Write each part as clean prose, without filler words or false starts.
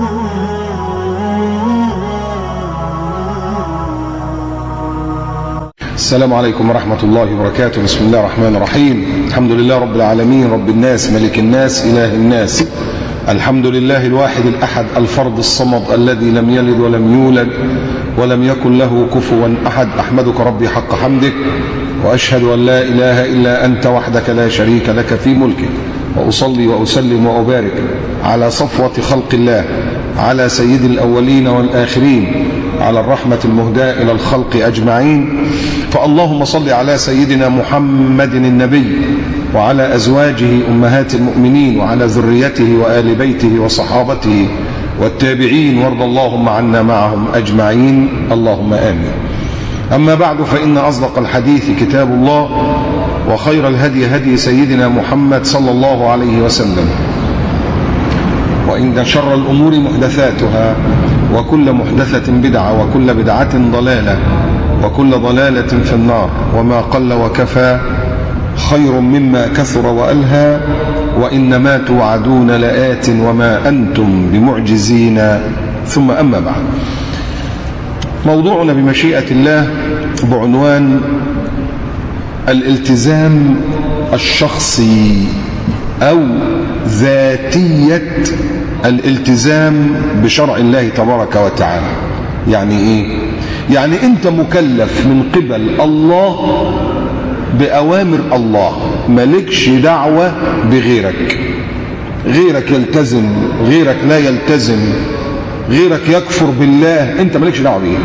السلام عليكم ورحمة الله وبركاته. بسم الله الرحمن الرحيم. الحمد لله رب العالمين، رب الناس، ملك الناس، إله الناس. الحمد لله الواحد الأحد الفرد الصمد الذي لم يلد ولم يولد ولم يكن له كفوا أحد. أحمدك ربي حق حمدك، وأشهد أن لا إله إلا أنت وحدك لا شريك لك في ملكك، وأصلي وأسلم وأبارك على صفوة خلق الله، على سيد الأولين والآخرين، على الرحمة المهداة إلى الخلق أجمعين. فاللهم صل على سيدنا محمد النبي وعلى أزواجه أمهات المؤمنين وعلى ذريته وآل بيته وصحابته والتابعين، وارض اللهم عنا معهم أجمعين، اللهم آمين. أما بعد، فإن أصدق الحديث كتاب الله، وخير الهدي هدي سيدنا محمد صلى الله عليه وسلم، وإن شر الأمور محدثاتها، وكل محدثة بدعة، وكل بدعة ضلالة، وكل ضلالة في النار. وما قل وكفى خير مما كثر وألهى، وإنما توعدون لآت وما أنتم بمعجزين. ثم أما بعد، موضوعنا بمشيئة الله بعنوان الالتزام الشخصي أو ذاتية الالتزام بشرع الله تبارك وتعالى. يعني إيه؟ يعني أنت مكلف من قبل الله بأوامر الله، مالكش دعوة بغيرك. غيرك يلتزم، غيرك لا يلتزم، غيرك يكفر بالله، أنت مالكش دعوة بيه.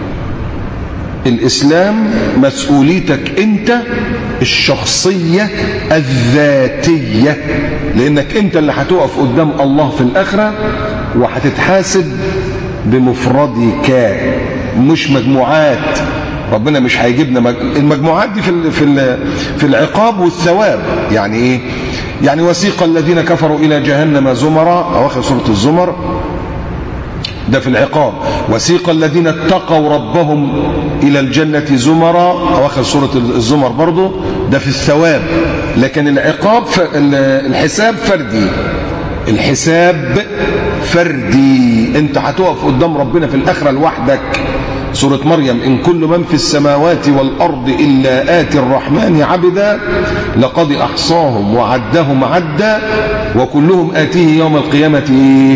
الإسلام مسؤوليتك أنت الشخصية الذاتية، لأنك أنت اللي هتقف قدام الله في الآخرة وهتتحاسب بمفردك، مش مجموعات. ربنا مش هيجيبنا المجموعات دي في العقاب والثواب. يعني ايه؟ يعني وسيق الذين كفروا الى جهنم زمرا، اواخر سوره الزمر، ده في العقاب. وسيق الذين اتقوا ربهم الى الجنه زمرا، اواخر سوره الزمر برضو، ده في الثواب. لكن العقاب الحساب فردي، الحساب فردي. انت هتقف قدام ربنا في الاخره لوحدك. سورة مريم: إن كل من في السماوات والأرض إلا آتي الرحمن عبدا لقد أحصاهم وعدهم عدا وكلهم آتيه يوم القيامة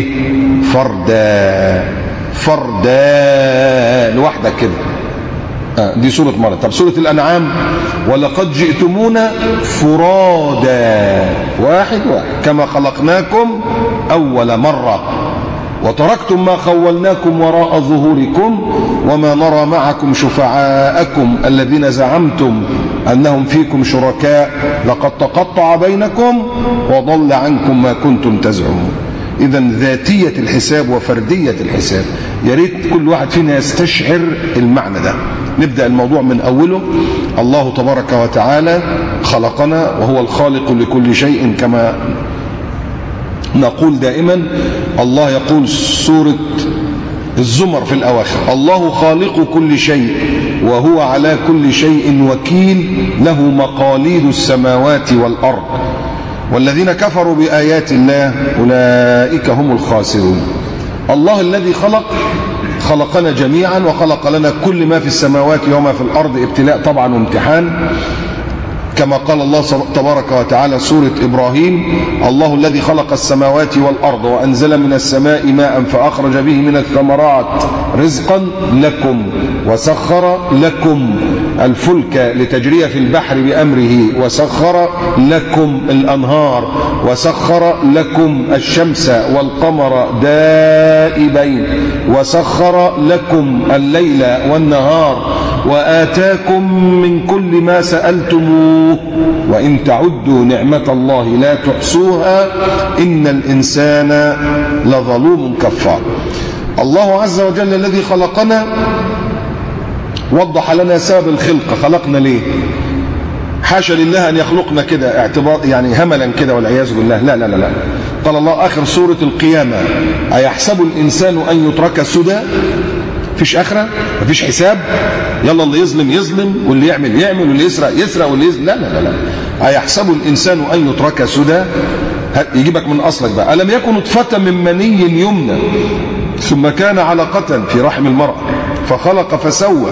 فردا. فردا لوحدك كده. دي سورة مريم. طب سورة الأنعام: ولقد جئتمونا فرادا، واحد واحد، كما خلقناكم أول مرة، وتركتم ما خولناكم وراء ظهوركم وما نرى معكم شفعاءكم الذين زعمتم أنهم فيكم شركاء لقد تقطع بينكم وضل عنكم ما كنتم تزعمون. إذن ذاتية الحساب وفردية الحساب، يا ريت كل واحد فينا يستشعر المعنى ده. نبدأ الموضوع من أوله. الله تبارك وتعالى خلقنا وهو الخالق لكل شيء، كما نقول دائما. الله يقول سورة الزمر في الأواخر: الله خالق كل شيء وهو على كل شيء وكيل، له مقاليد السماوات والأرض والذين كفروا بآيات الله أولئك هم الخاسرون. الله الذي خلقنا جميعا، وخلق لنا كل ما في السماوات وما في الأرض، ابتلاء طبعا وامتحان، كما قال الله تبارك وتعالى سورة إبراهيم: الله الذي خلق السماوات والأرض وأنزل من السماء ماء فأخرج به من الثمرات رزقا لكم وسخر لكم الفلك لتجري في البحر بأمره وسخر لكم الأنهار وسخر لكم الشمس والقمر دائبين وسخر لكم الليل والنهار وآتاكم من كل ما سألتموه وإن تعدوا نعمة الله لا تحصوها إن الإنسان لظلوم كفار. الله عز وجل الذي خلقنا وضح لنا سبب الخلقة. خلقنا ليه؟ حاشا لله أن يخلقنا كده اعتبار يعني هملا كده والعياذ بالله. لا لا لا لا. قال الله آخر سورة القيامة: أيحسب الإنسان أن يترك سدى؟ مفيش آخرة، مفيش حساب، يلا اللي يظلم يظلم واللي يعمل يعمل واللي يسرق يسرق واللي يسرق. لا لا لا لا. أيحسب الإنسان أن يترك سدى؟ يجيبك من أصلك بقى. ألم يكن نطفة من مني يمنى ثم كان علقة في رحم المرأة فخلق فسوى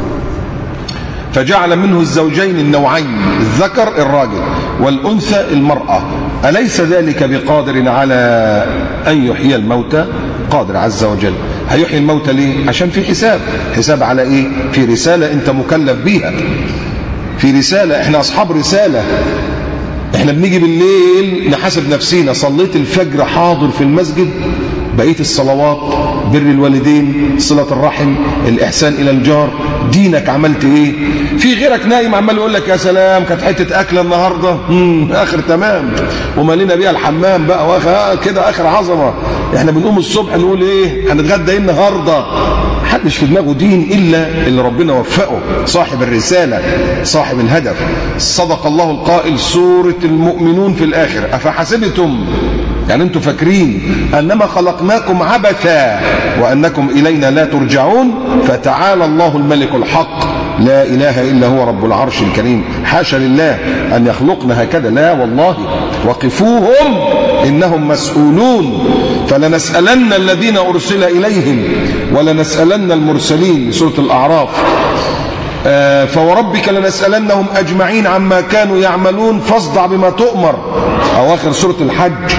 فجعل منه الزوجين النوعين الذكر الراجل والأنثى المرأة أليس ذلك بقادر على أن يحيي الموتى؟ قادر عز وجل. هيحيي الموتى ليه؟ عشان في حساب على إيه؟ في رسالة أنت مكلف بيها، في رسالة. إحنا أصحاب رسالة. إحنا بنيجي بالليل نحاسب نفسينا، صليت الفجر حاضر في المسجد، بقية الصلوات، بر الوالدين، صلة الرحم، الإحسان إلى الجار، دينك عملت إيه؟ في غيرك نايم عمال يقول لك يا سلام كانت حتة أكلة النهاردة آخر تمام ومالينا بيها الحمام بقى كده آخر عظمة. إحنا بنقوم الصبح نقول إيه؟ هنتغدى إيه النهاردة؟ محدش في دماغه دين إلا اللي ربنا وفقه، صاحب الرسالة، صاحب الهدف. صدق الله القائل، سورة المؤمنون في الآخر، أفحسبتم، يعني انتم فاكرين انما خلقناكم عبثا وانكم الينا لا ترجعون، فتعالى الله الملك الحق لا اله الا هو رب العرش الكريم. حاشا لله ان يخلقنا هكذا، لا والله. وقفوهم انهم مسؤولون فلنسالن الذين ارسل اليهم ولنسالن المرسلين، سوره الاعراف. فوربك لنسالنهم اجمعين عما كانوا يعملون فاصدع بما تؤمر، اواخر سوره الحج.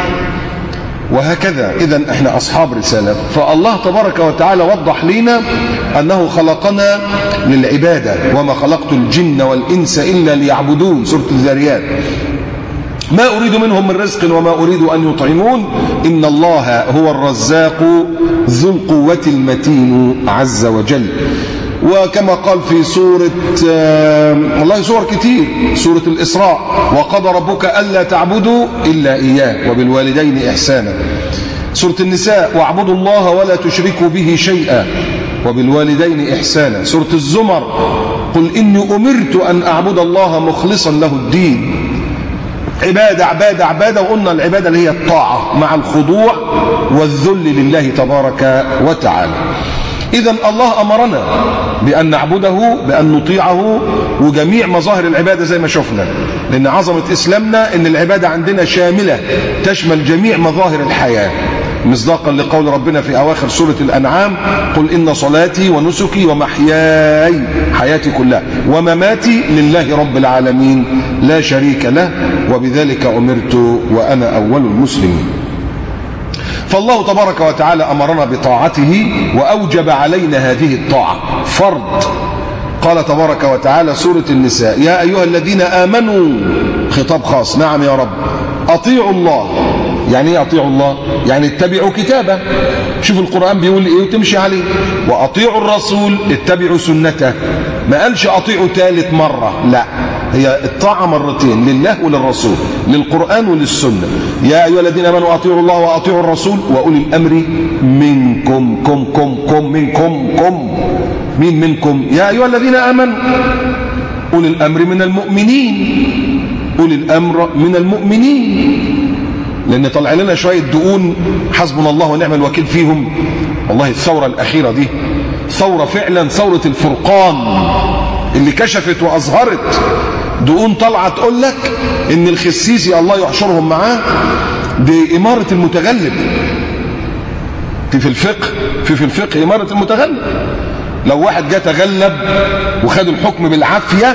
وهكذا. إذن احنا أصحاب رسالة. فالله تبارك وتعالى وضح لنا أنه خلقنا للعبادة، وما خلقت الجن والإنس إلا ليعبدون، سورة الذاريات. ما أريد منهم من رزق وما أريد أن يطعمون إن الله هو الرزاق ذو القوة المتين عز وجل. وكما قال في سورة والله سور كتير، سورة الإسراء، وقضى ربك ألا تعبدوا إلا إياه وبالوالدين إحسانا. سورة النساء، واعبدوا الله ولا تشركوا به شيئا وبالوالدين إحسانا. سورة الزمر، قل إني أمرت أن أعبد الله مخلصا له الدين. عبادة عبادة عبادة، وقلنا العبادة اللي هي الطاعة مع الخضوع والذل لله تبارك وتعالى. إذن الله أمرنا بأن نعبده، بأن نطيعه، وجميع مظاهر العبادة زي ما شفنا، لأن عظمة إسلامنا أن العبادة عندنا شاملة تشمل جميع مظاهر الحياة، مصداقا لقول ربنا في أواخر سورة الأنعام، قل إن صلاتي ونسكي ومحياي، حياتي كلها، ومماتي لله رب العالمين لا شريك له وبذلك أمرت وأنا أول المسلمين. فالله تبارك وتعالى أمرنا بطاعته وأوجب علينا هذه الطاعة فرض. قال تبارك وتعالى سورة النساء، يا أيها الذين آمنوا، خطاب خاص، نعم يا رب، أطيعوا الله. يعني ايه أطيعوا الله؟ يعني اتبعوا كتابه، شوف القرآن بيقول ايه وتمشي عليه. وأطيعوا الرسول، اتبعوا سنته. ما قالش أطيعوا ثالث مرة، لا، هي الطاعة مرتين، لله وللرسول، للقرآن وللسنة. يا أيها الذين آمنوا أطيعوا الله وأطيعوا الرسول وأولي الأمر منكم. منكم مين منكم؟ يا أيها الذين آمنوا، أولي الأمر من المؤمنين، أولي الأمر من المؤمنين، لأن طلع لنا شوية دقون حسبنا الله ونعم الوكيل فيهم. والله الثورة الأخيرة دي ثورة فعلا، ثورة الفرقان اللي كشفت وأظهرت دقون طلعة تقول لك إن الخسيسي الله يحشرهم معاه بإمارة المتغلب. في الفقه إمارة المتغلب، لو واحد جاء تغلب وخد الحكم بالعافية،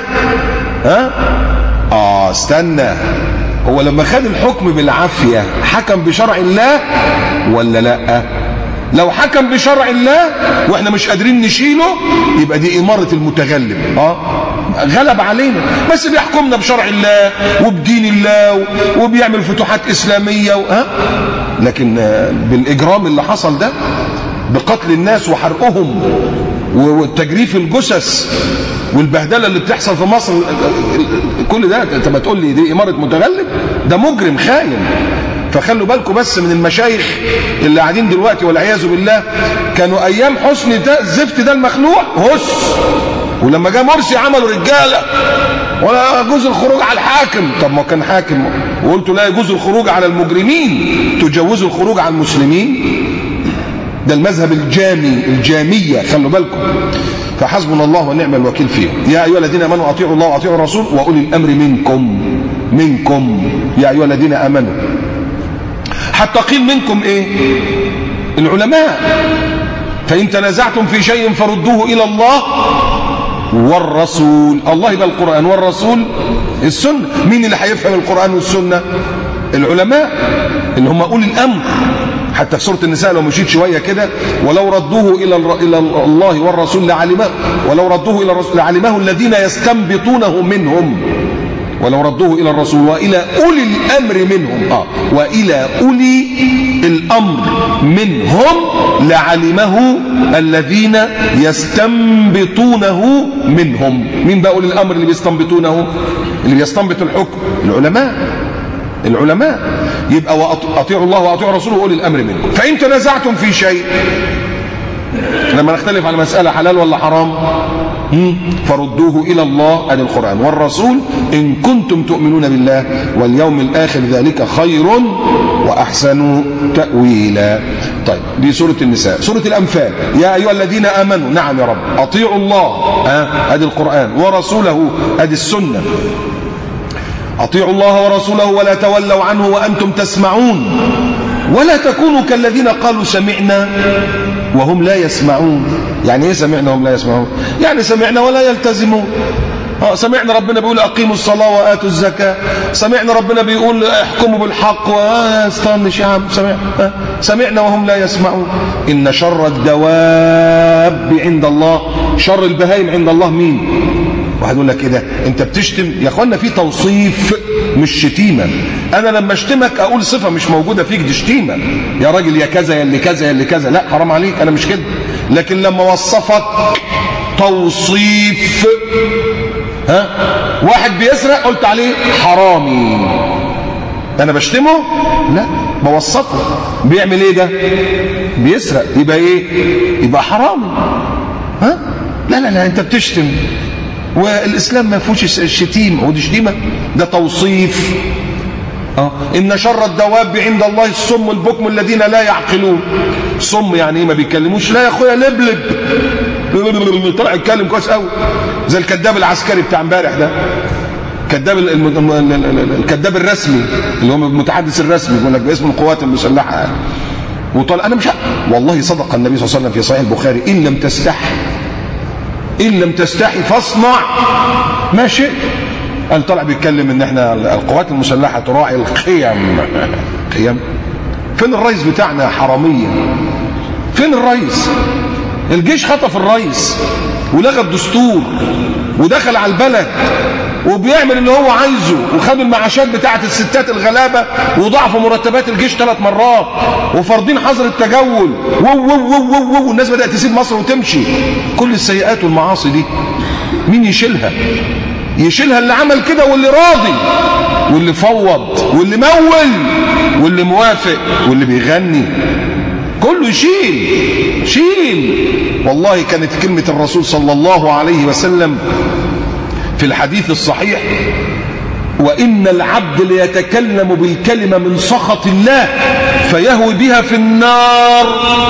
استنى، هو لما خد الحكم بالعافية حكم بشرع الله ولا لا؟ لو حكم بشرع الله واحنا مش قادرين نشيله يبقى دي إمارة المتغلب. غلب علينا، بس بيحكمنا بشرع الله وبدين الله وبيعمل فتوحات إسلامية لكن بالإجرام اللي حصل ده، بقتل الناس وحرقهم والتجريف الجثث والبهدله اللي بتحصل في مصر، كل ده انت ما تقول لي دي إمارة متغلب؟ ده مجرم خاين. فخلوا بالكم بس من المشايخ اللي قاعدين دلوقتي والعياذ بالله، كانوا ايام حسني ده الزفت ده المخلوع ولما جاء مرسي عملوا رجاله ولا يجوز الخروج على الحاكم. طب ما كان حاكم وقلتوا لا يجوز الخروج على المجرمين، تجوزوا الخروج على المسلمين؟ ده المذهب الجامية، خلوا بالكم. فحسبنا الله ونعم الوكيل فيه. يا أيها الذين آمنوا أطيعوا الله وأطيعوا الرسول وأولي الأمر منكم. يا أيها الذين آمنوا حتى قيل منكم ايه؟ العلماء. فإن تنازعتم في شيء فردوه إلى الله والرسول. الله يبقى القرآن، والرسول السنة. مين اللي هيفهم القرآن والسنة؟ العلماء اللي هم أولي الأمر. حتى في سورة النساء لو مشيت شوية كده، ولو ردوه إلى الله والرسول لعلمه، ولو ردوه إلى الرسول لعلمه الذين يستنبطونه منهم، ولو ردوه إلى الرسول وإلى أولي الأمر منهم، وإلى أولي الأمر منهم لعلمه الذين يستنبطونه منهم. مين بقى أولي الأمر اللي بيستنبطونه؟ اللي بيستنبط الحكم العلماء. يبقى وأطيعوا الله وأطيعوا رسوله وأولي الأمر منكم. فإن تنازعتم في شيء، لما نختلف على مسألة حلال ولا حرام، فردوه إلى الله أي القرآن والرسول إن كنتم تؤمنون بالله واليوم الآخر ذلك خير وأحسن تأويلا. طيب دي سورة النساء. سورة الأنفال، يا أيها الذين آمنوا، نعم يا رب، أطيعوا الله أدي القرآن، ورسوله أدي السنة. أطيعوا الله ورسوله ولا تولوا عنه وأنتم تسمعون ولا تكونوا كالذين قالوا سمعنا وهم لا يسمعون. يعني ايه سمعنا وهم لا يسمعون؟ يعني سمعنا ولا يلتزمون. سمعنا ربنا بيقول اقيموا الصلاه واتوا الزكاه، سمعنا ربنا بيقول احكموا بالحق، استنش يا عم، سمعنا وهم لا يسمعون. ان شر الدواب عند الله، شر البهائم عند الله مين؟ واحد يقول لك ايه ده؟ انت بتشتم يا اخوانا، في توصيف مش شتيمه. انا لما اشتمك اقول صفه مش موجوده فيك، دي شتيمه، يا راجل يا كذا يا اللي كذا يا اللي كذا، لا حرام عليك، انا مش كده. لكن لما وصفك توصيف، واحد بيسرق قلت عليه حرامي، انا بشتمه؟ لا، بوصفه. بيعمل ايه ده؟ بيسرق، يبقى ايه؟ يبقى حرامي. لا لا لا، انت بتشتم، والاسلام ما فيهوش الشتيمه، ودي شتيمه، ده توصيف. ان شر الدواب عند الله الصم البكم الذين لا يعقلون. صم يعني ايه؟ ما بيتكلموش. لا يا اخويا، لبلب طلع يتكلم كويس قوي، زي الكذاب العسكري بتاع امبارح ده، الكذاب الرسمي اللي هو المتحدث الرسمي، يقول لك باسم القوات المسلحه، وطلع. انا مش والله صدق النبي صلى الله عليه وسلم في صحيح البخاري: إن لم تستحي فاصنع ما شئت. قال طلع بيتكلم ان احنا القوات المسلحه تراعي القيم. قيم؟ فين الرئيس بتاعنا يا حراميه؟ فين الرئيس؟ الجيش خطف الرئيس ولغى الدستور ودخل على البلد وبيعمل اللي هو عايزه، وخدوا المعاشات بتاعه الستات الغلابه وضعفوا مرتبات الجيش 3 مرات، وفارضين حظر التجول، والناس بدات تسيب مصر وتمشي. كل السيئات والمعاصي دي مين يشيلها؟ يشيلها اللي عمل كده، واللي راضي، واللي فوض، واللي مول، واللي موافق، واللي بيغني، كله شيل. والله كانت كلمة الرسول صلى الله عليه وسلم في الحديث الصحيح: وإن العبد ليتكلم بالكلمة من سخط الله فيهوي بها في النار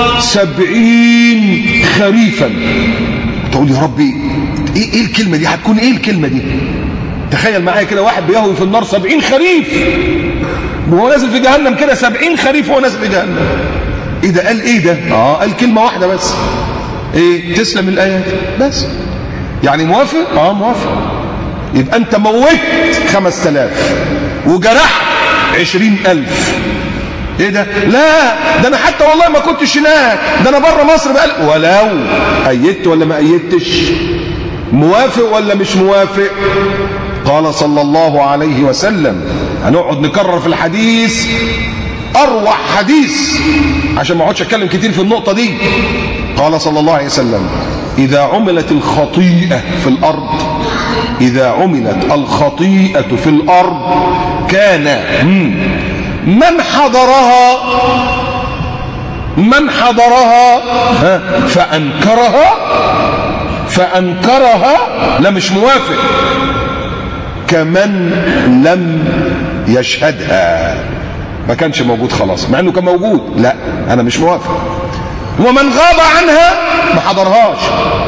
70 خريفا. تقول يا ربي ايه الكلمة دي؟ هتكون ايه الكلمة دي؟ تخيل معايا كده، واحد بيهوي في النار 70 خريف وهو نازل في جهنم كده، 70 خريف وهو نازل في جهنم. ايه ده؟ قال ايه ده؟ قال كلمة واحدة بس. ايه؟ تسلم الآيات بس. يعني موافق؟ موافق. يبقى انت موت 5000 وجرحت 20,000. ايه ده؟ لا، ده انا حتى والله ما كنتش هناك، ده انا بره مصر بقى. ولو أيدت ولا ما أيدتش؟ موافق ولا مش موافق؟ قال صلى الله عليه وسلم، هنقعد نكرر في الحديث، اروع حديث عشان ما اقعدش اتكلم كتير في النقطه دي. قال صلى الله عليه وسلم: اذا عملت الخطيئه في الارض، اذا عملت الخطيئه في الارض كان من حضرها فانكرها، لا مش موافق، كمن لم يشهدها. ما كانش موجود خلاص، مع انه كان موجود، لا انا مش موافق. ومن غاب عنها ما حضرهاش،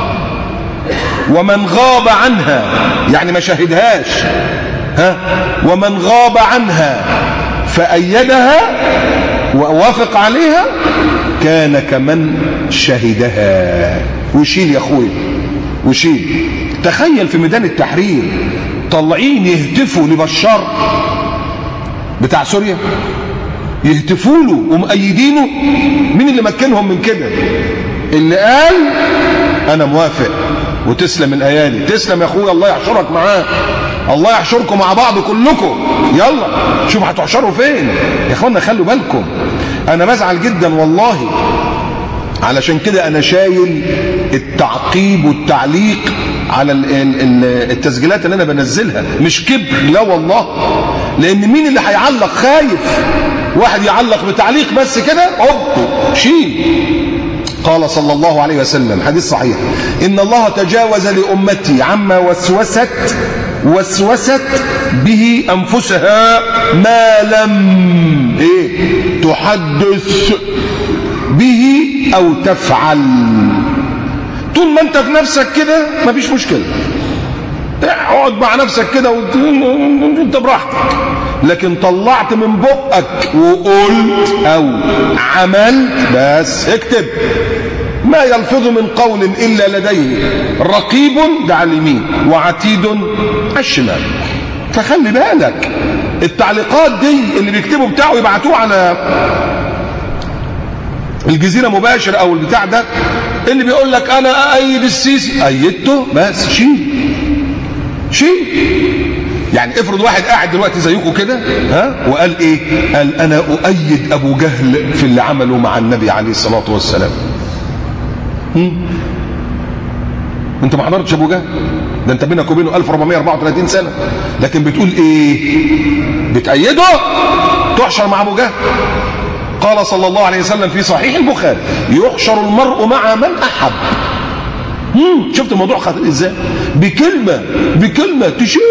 ومن غاب عنها يعني ما شهدهاش، ومن غاب عنها فأيدها ووافق عليها كان كمن شهدها. وشيل يا اخويا وشيل. تخيل في ميدان التحرير طالعين يهتفوا لبشار بتاع سوريا، يهتفوا له ومؤيدينه. مين اللي مكنهم من كده؟ اللي قال انا موافق وتسلم الايادي. تسلم يا اخويا، الله يحشرك معاه، الله يحشركم مع بعض كلكم. يلا شوف هتحشروا فين يا اخوانا. خلوا بالكم، انا بزعل جدا والله، علشان كده انا شايل التعقيب والتعليق على التسجيلات اللي انا بنزلها. مش كبر، لا والله، لان مين اللي هيعلق؟ خايف واحد يعلق بتعليق بس كده شيل. قال صلى الله عليه وسلم حديث صحيح: إن الله تجاوز لأمتي عما وسوست به أنفسها ما لم تحدث به أو تفعل. طول ما أنت في نفسك كده مفيش مشكلة، اقعد مع نفسك كده وانت براحتك، لكن طلعت من بقك وقلت او عملت بس اكتب. ما يلفظ من قول الا لديه رقيب، ده على اليمين، وعتيد على الشمال. فخلي بالك التعليقات دي اللي بيكتبوا بتاعه يبعتوه على الجزيرة مباشر او البتاع ده، اللي بيقول لك انا ايد السيسي، ايدته بس شيل. يعني افرض واحد قاعد دلوقتي زيكم كده وقال ايه؟ قال انا اؤيد ابو جهل في اللي عمله مع النبي عليه الصلاه والسلام. انت ما حضرتش ابو جهل؟ ده انت بينك وبينه 1434 سنه، لكن بتقول ايه؟ بتأيده؟ تحشر مع ابو جهل. قال صلى الله عليه وسلم في صحيح البخاري: يحشر المرء مع من احب. شفت الموضوع خطير ازاي؟ بكلمه تشيل،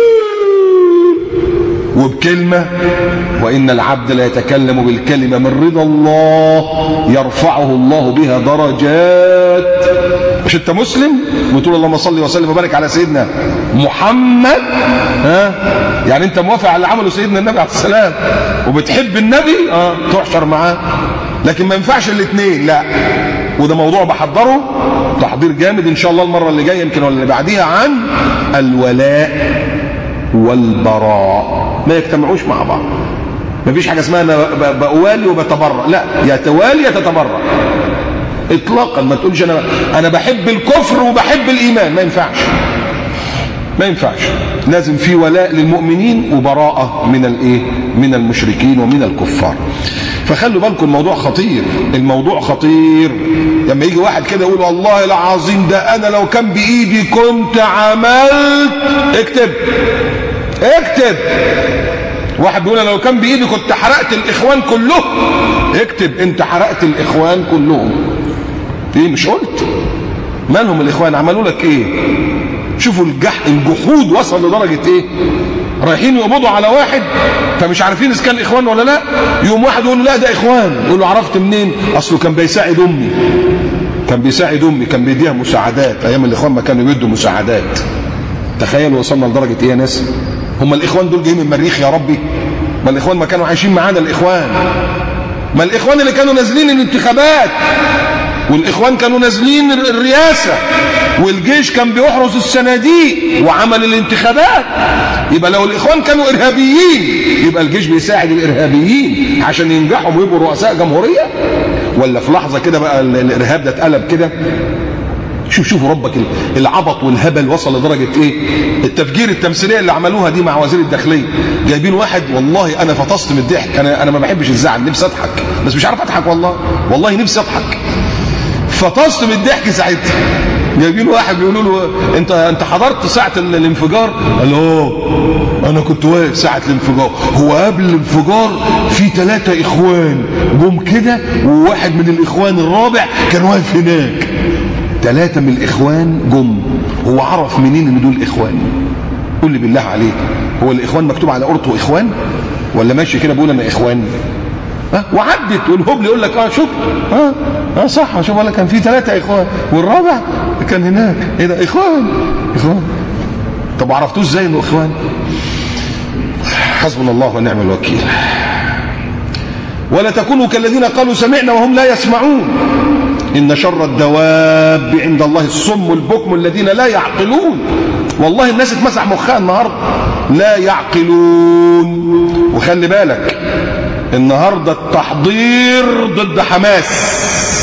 وبكلمه. وان العبد لا يتكلم بالكلمه من رضا الله يرفعه الله بها درجات. مش انت مسلم وتقول اللهم صل وسلم وبارك على سيدنا محمد؟ يعني انت موافق على اللي عمله سيدنا النبي عليه السلام وبتحب النبي؟ تحشر معاه. لكن ما ينفعش الاثنين، لا. وده موضوع بحضره تحضير جامد ان شاء الله المره اللي جايه يمكن ولا اللي بعديها، عن الولاء والبراء. ما يجتمعوش مع بعض. ما فيش حاجه اسمها انا بوالي وبتبرأ، لا، يا توالي يا تتبرأ اطلاقا. ما تقولش انا بحب الكفر وبحب الايمان، ما ينفعش، ما ينفعش. لازم في ولاء للمؤمنين وبراءه من المشركين ومن الكفار. فخلوا بالكم الموضوع خطير، الموضوع خطير. لما يجي واحد كده يقول والله العظيم ده انا لو كان بايدي كنت عملت، اكتب. واحد بيقول انا لو كان بايدي كنت حرقت الاخوان كلهم، اكتب انت حرقت الاخوان كلهم. ايه مش قلت؟ مالهم الاخوان؟ عملوا لك ايه؟ شوفوا الجحود وصل لدرجه ايه؟ رايحين يقبضوا على واحد فمش عارفين اذا كان اخوان ولا لا، يوم واحد يقول له لا ده اخوان، يقول له عرفت منين؟ اصله كان بيساعد امي، كان بيديها مساعدات ايام الاخوان ما كانوا بيدوا مساعدات. تخيلوا وصلنا لدرجه ايه يا ناس؟ هم الاخوان دول جايين من المريخ يا ربي؟ ما الاخوان ما كانوا عايشين معانا؟ الاخوان ما الاخوان اللي كانوا نازلين الانتخابات، والاخوان كانوا نازلين الرئاسه، والجيش كان بيحرس الصناديق وعمل الانتخابات. يبقى لو الاخوان كانوا ارهابيين يبقى الجيش بيساعد الارهابيين عشان ينجحوا ويبقوا رؤساء جمهوريه؟ ولا في لحظه كده بقى الارهاب ده اتقلب كده؟ شوفوا ربك العبط والهبل وصل لدرجه ايه؟ التفجير التمثيليه اللي عملوها دي مع وزير الداخليه، جايبين واحد، والله انا فطست من الضحك. انا ما بحبش الزعل، نفسي اضحك بس مش عارف اضحك، والله نفسي اضحك. فطست من الضحك ساعتها. جايبين واحد بيقولوا له انت حضرت ساعه الانفجار؟ قال انا كنت واقف ساعه الانفجار. هو قبل الانفجار في 3 اخوان جم كده، وواحد من الاخوان الرابع كان واقف هناك. 3 من الاخوان جم، هو عرف منين ان دول اخوان؟ قول لي بالله عليك، هو الاخوان مكتوب على قرطه اخوان؟ ولا ماشي كده بيقول انا اخوان؟ وعدت والهبل يقول لك شوف صح، شوف ولا كان في 3 اخوان والرابع كان هناك. ايه ده؟ اخوان. طب عرفتوش ازاي انه اخوان؟ حسبنا الله ونعم الوكيل. ولا تكونوا كالذين قالوا سمعنا وهم لا يسمعون. إن شر الدواب عند الله الصم البكم الذين لا يعقلون. والله الناس اتمسح مخها النهارده، لا يعقلون. وخلي بالك النهارده التحضير ضد حماس،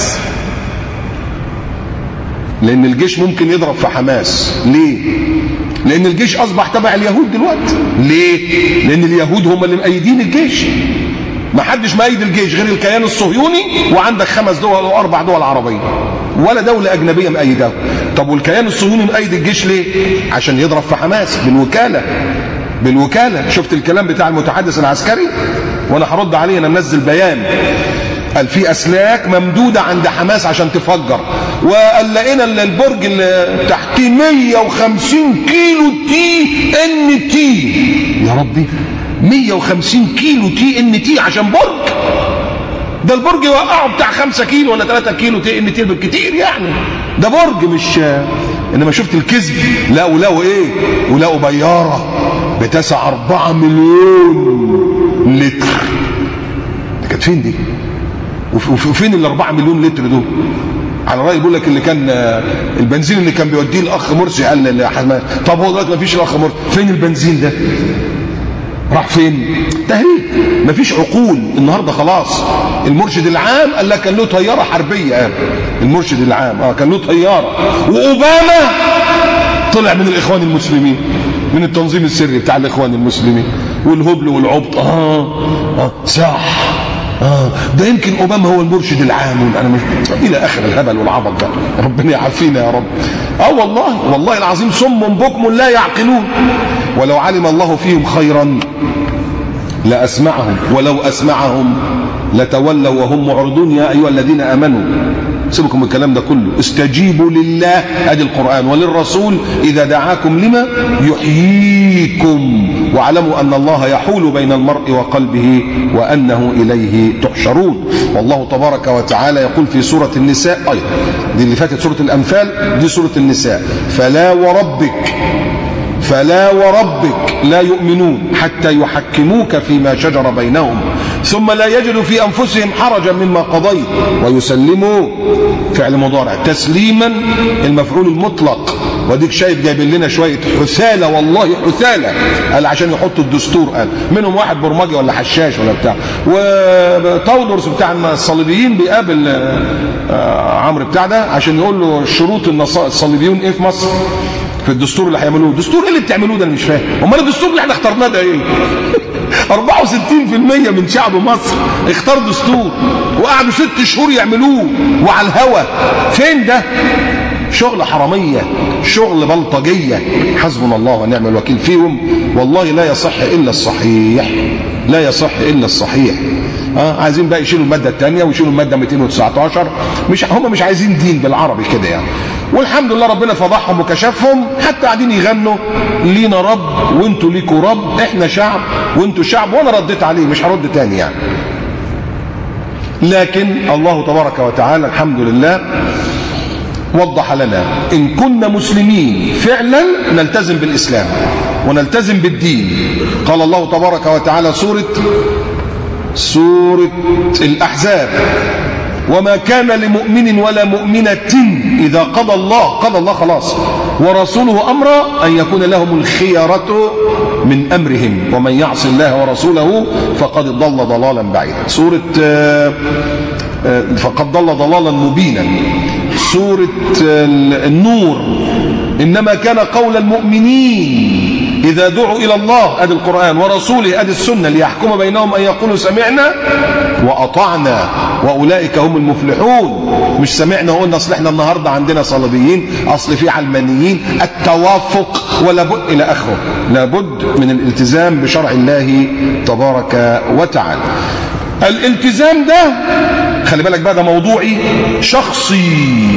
لأن الجيش ممكن يضرب في حماس. ليه؟ لأن الجيش أصبح تبع اليهود دلوقتي. ليه؟ لأن اليهود هم اللي مأيدين الجيش. ما حدش مأيد الجيش غير الكيان الصهيوني، وعندك 5 دول أو 4 دول عربية، ولا دولة أجنبية مأيداه. طب والكيان الصهيوني مأيد الجيش ليه؟ عشان يضرب في حماس بالوكالة. بالوكالة. شفت الكلام بتاع المتحدث العسكري؟ وأنا هرد عليه، أنا منزل بيان قال في أسلاك ممدودة عند حماس عشان تفجر، وقال لقينا البرج اللي تحتيه 150 كيلو تي ان تي. يا ربي 150 كيلو تي ان تي عشان برج؟ ده البرج يوقعه بتاع 5 كيلو ولا 3 كيلو تي ان تي بالكتير يعني. ده برج مش. انما شفت الكذب، لقوا ايه؟ ولقوا بيارة بتسع 4 مليون لتر. دي كانت فين دي؟ وفين ال 4 مليون لتر دول؟ على رأي بيقول لك اللي كان البنزين اللي كان بيوديه الاخ مرسي قال طب هو دلوقتي ما فيش الاخ مرسي، فين البنزين ده؟ راح فين؟ تهريب. ما فيش عقول النهارده خلاص. المرشد العام قال لك كان له طياره حربيه. المرشد العام كان له طياره. واوباما طلع من الاخوان المسلمين، من التنظيم السري بتاع الاخوان المسلمين، والهبل والعبط. صح. ده يمكن اوباما هو المرشد العام. انا مش الى اخر الهبل والعبط ده، ربنا يعافينا يا رب. والله العظيم صم بكم لا يعقلون. ولو علم الله فيهم خيرا لاسمعهم ولو اسمعهم لتولوا وهم معرضون. يا ايها الذين امنوا، سيبكم من الكلام ده كله، استجيبوا لله، ادي القرآن، وللرسول اذا دعاكم لما يحييكم، واعلموا ان الله يحول بين المرء وقلبه وانه اليه تحشرون. والله تبارك وتعالى يقول في سورة النساء ايضا، دي اللي فاتت سورة الانفال، دي سورة النساء، فلا وربك لا يؤمنون حتى يحكموك فيما شجر بينهم ثم لا يجدوا في أنفسهم حرجا مما قضيت ويسلموا. فعل مضارع، تسليما المفعول المطلق. وديك شايف جايبين لنا شويه حثاله، والله حثاله، قال عشان يحطوا الدستور. قال منهم واحد برمجي ولا حشاش ولا بتاع، وتودرس بتاع الصليبيين بيقابل عمرو بتاع ده عشان يقول له شروط الصليبيون ايه في مصر في الدستور اللي هيعملوه. الدستور ايه اللي بتعملوه ده؟ انا مش فاهم. امال الدستور اللي احنا اخترناه ده ايه؟ 64% من شعب مصر اختار دستور وقعدوا 6 شهور يعملوه وعلى الهوا. فين ده؟ شغل حرامية، شغل بلطجية، حسبنا الله ونعم الوكيل فيهم. والله لا يصح إلا الصحيح، لا يصح إلا الصحيح. عايزين بقى يشيلوا المادة الثانية ويشيلوا المادة 219. هم مش عايزين دين بالعربي كده يعني. والحمد لله ربنا فضحهم وكشفهم، حتى قاعدين يغنوا لينا رب وانتوا ليكوا رب، احنا شعب وانتوا شعب. وانا رديت عليه، مش هرد تاني يعني. لكن الله تبارك وتعالى الحمد لله وضح لنا إن كنا مسلمين فعلا نلتزم بالإسلام ونلتزم بالدين. قال الله تبارك وتعالى سورة الأحزاب: وما كان لمؤمن ولا مؤمنة إذا قضى الله خلاص ورسوله أمرا أن يكون لهم الخيرة من أمرهم ومن يعص الله ورسوله فقد ضل ضلالا بعيدا. سورة فقد ضل ضلالا مبينا. سورة النور: إنما كان قول المؤمنين إذا دعوا إلى الله، أدي القرآن، ورسوله، أدي السنة، ليحكم بينهم أن يقولوا سمعنا وأطعنا وأولئك هم المفلحون. مش سمعنا وقلنا أصل إحنا النهاردة عندنا صليبيين، أصل في علمانيين، التوافق ولا بد إلى آخره. لابد من الالتزام بشرع الله تبارك وتعالى. الالتزام ده خلي بالك بقى، ده موضوعي شخصي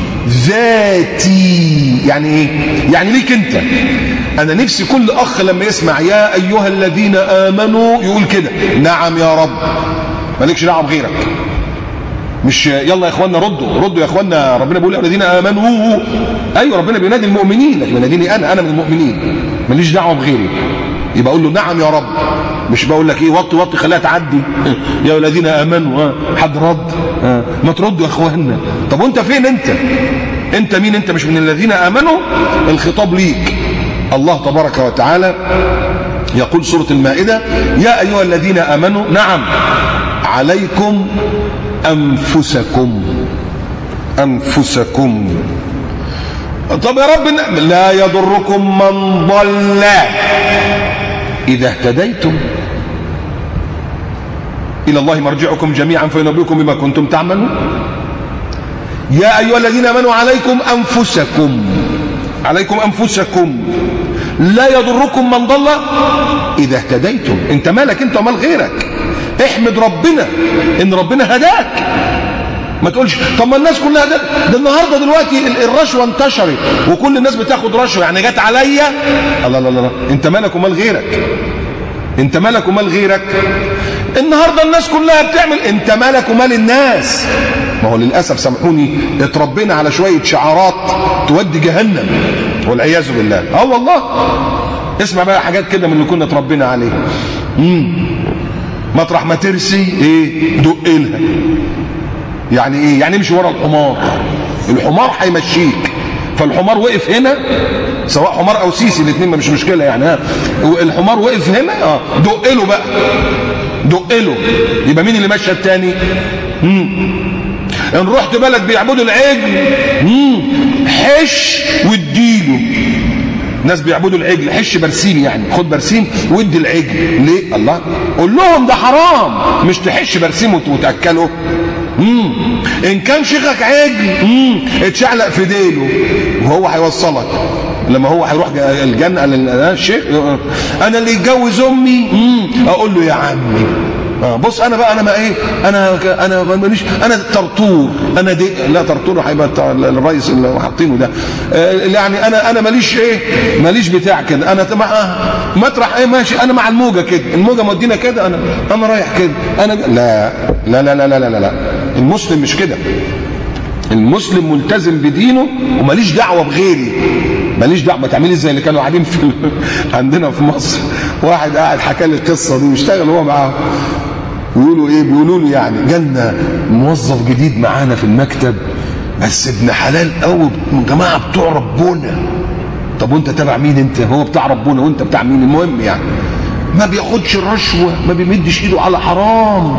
ذاتي. يعني ايه؟ يعني ليك انت. انا نفسي كل اخ لما يسمع يا ايها الذين امنوا يقول كده: نعم يا رب، مالكش دعوه بغيرك. مش يلا يا اخوانا ردوا يا اخوانا، ربنا بيقول يا الذين امنوا. ايوه ربنا بينادي المؤمنين، لكن بيناديني انا من المؤمنين، ماليش دعوه بغيري. يبقى اقول له نعم يا رب. مش بقول لك ايه وطي خليها تعدي يا الذين امنوا حد رد ما تردوا يا اخوانا. طب وانت فين انت مين؟ انت مش من الذين امنوا؟ الخطاب ليك. الله تبارك وتعالى يقول سورة المائدة يا ايها الذين امنوا نعم عليكم انفسكم. طب يا رب لا يضركم من ضل اذا اهتديتم الى الله مرجعكم جميعا فينبئكم بما كنتم تعملون. يا ايها الذين امنوا عليكم انفسكم لا يضركم من ضل اذا اهتديتم. انت مالك انت ومال غيرك؟ احمد ربنا ان ربنا هداك. ما تقولش طب ما الناس كلها ده النهارده دلوقتي الرشوه انتشرت وكل الناس بتاخد رشوه يعني جت عليا. لا انت مالك ومال غيرك؟ النهارده الناس كلها بتعمل، انت مالك ومال الناس؟ ما هو للاسف سامحوني اتربينا على شويه شعارات تودي جهنم والعياذ بالله. والله اسمع بقى حاجات كده من اللي كنا اتربينا عليه. مطرح ما ترسي ايه دق لها. يعني ايه؟ يعني امشي ورا الحمار هيمشيك. فالحمار وقف هنا سواء حمار او سيسي الاثنين مش مشكله يعني الحمار وقف هنا دق له بقى يبقى مين اللي ماشي الثاني؟ ان رحت بلد بيعبدوا العجل حش واديله. ناس بيعبدوا العجل حش برسيم يعني خد برسيم وادي العجل. ليه؟ الله قول لهم ده حرام مش تحش برسيم وتاكله. ان كان شيخك عجل اتشعلق في ديله وهو هيوصلك لما هو هيروح الجنه. الشيخ انا اللي يتجوز امي اقول له يا عمي بص انا بقى انا ما ايه انا ماليش انا طرطور انا دي لا طرطور هيبقى الرئيس اللي حاطينه ده يعني انا ماليش بتاع كده. انا مطرح ايه ماشي انا مع الموجه كده الموجه مودينا كده انا رايح كده انا لا لا لا لا لا لا لا. المسلم مش كده. المسلم ملتزم بدينه وماليش دعوه بغيري. ماليش دعوه. تعملي زي اللي كانوا قاعدين عندنا في مصر واحد قاعد حكى لي القصه دي واشتغل هو معاهم بيقولوا له يعني جالنا موظف جديد معانا في المكتب بس ابن حلال قوي جماعه بتوع ربنا. طب وانت تبع مين انت؟ هو بتاع ربنا وانت بتاع مين؟ المهم يعني ما بياخدش الرشوه ما بيمدش ايده على حرام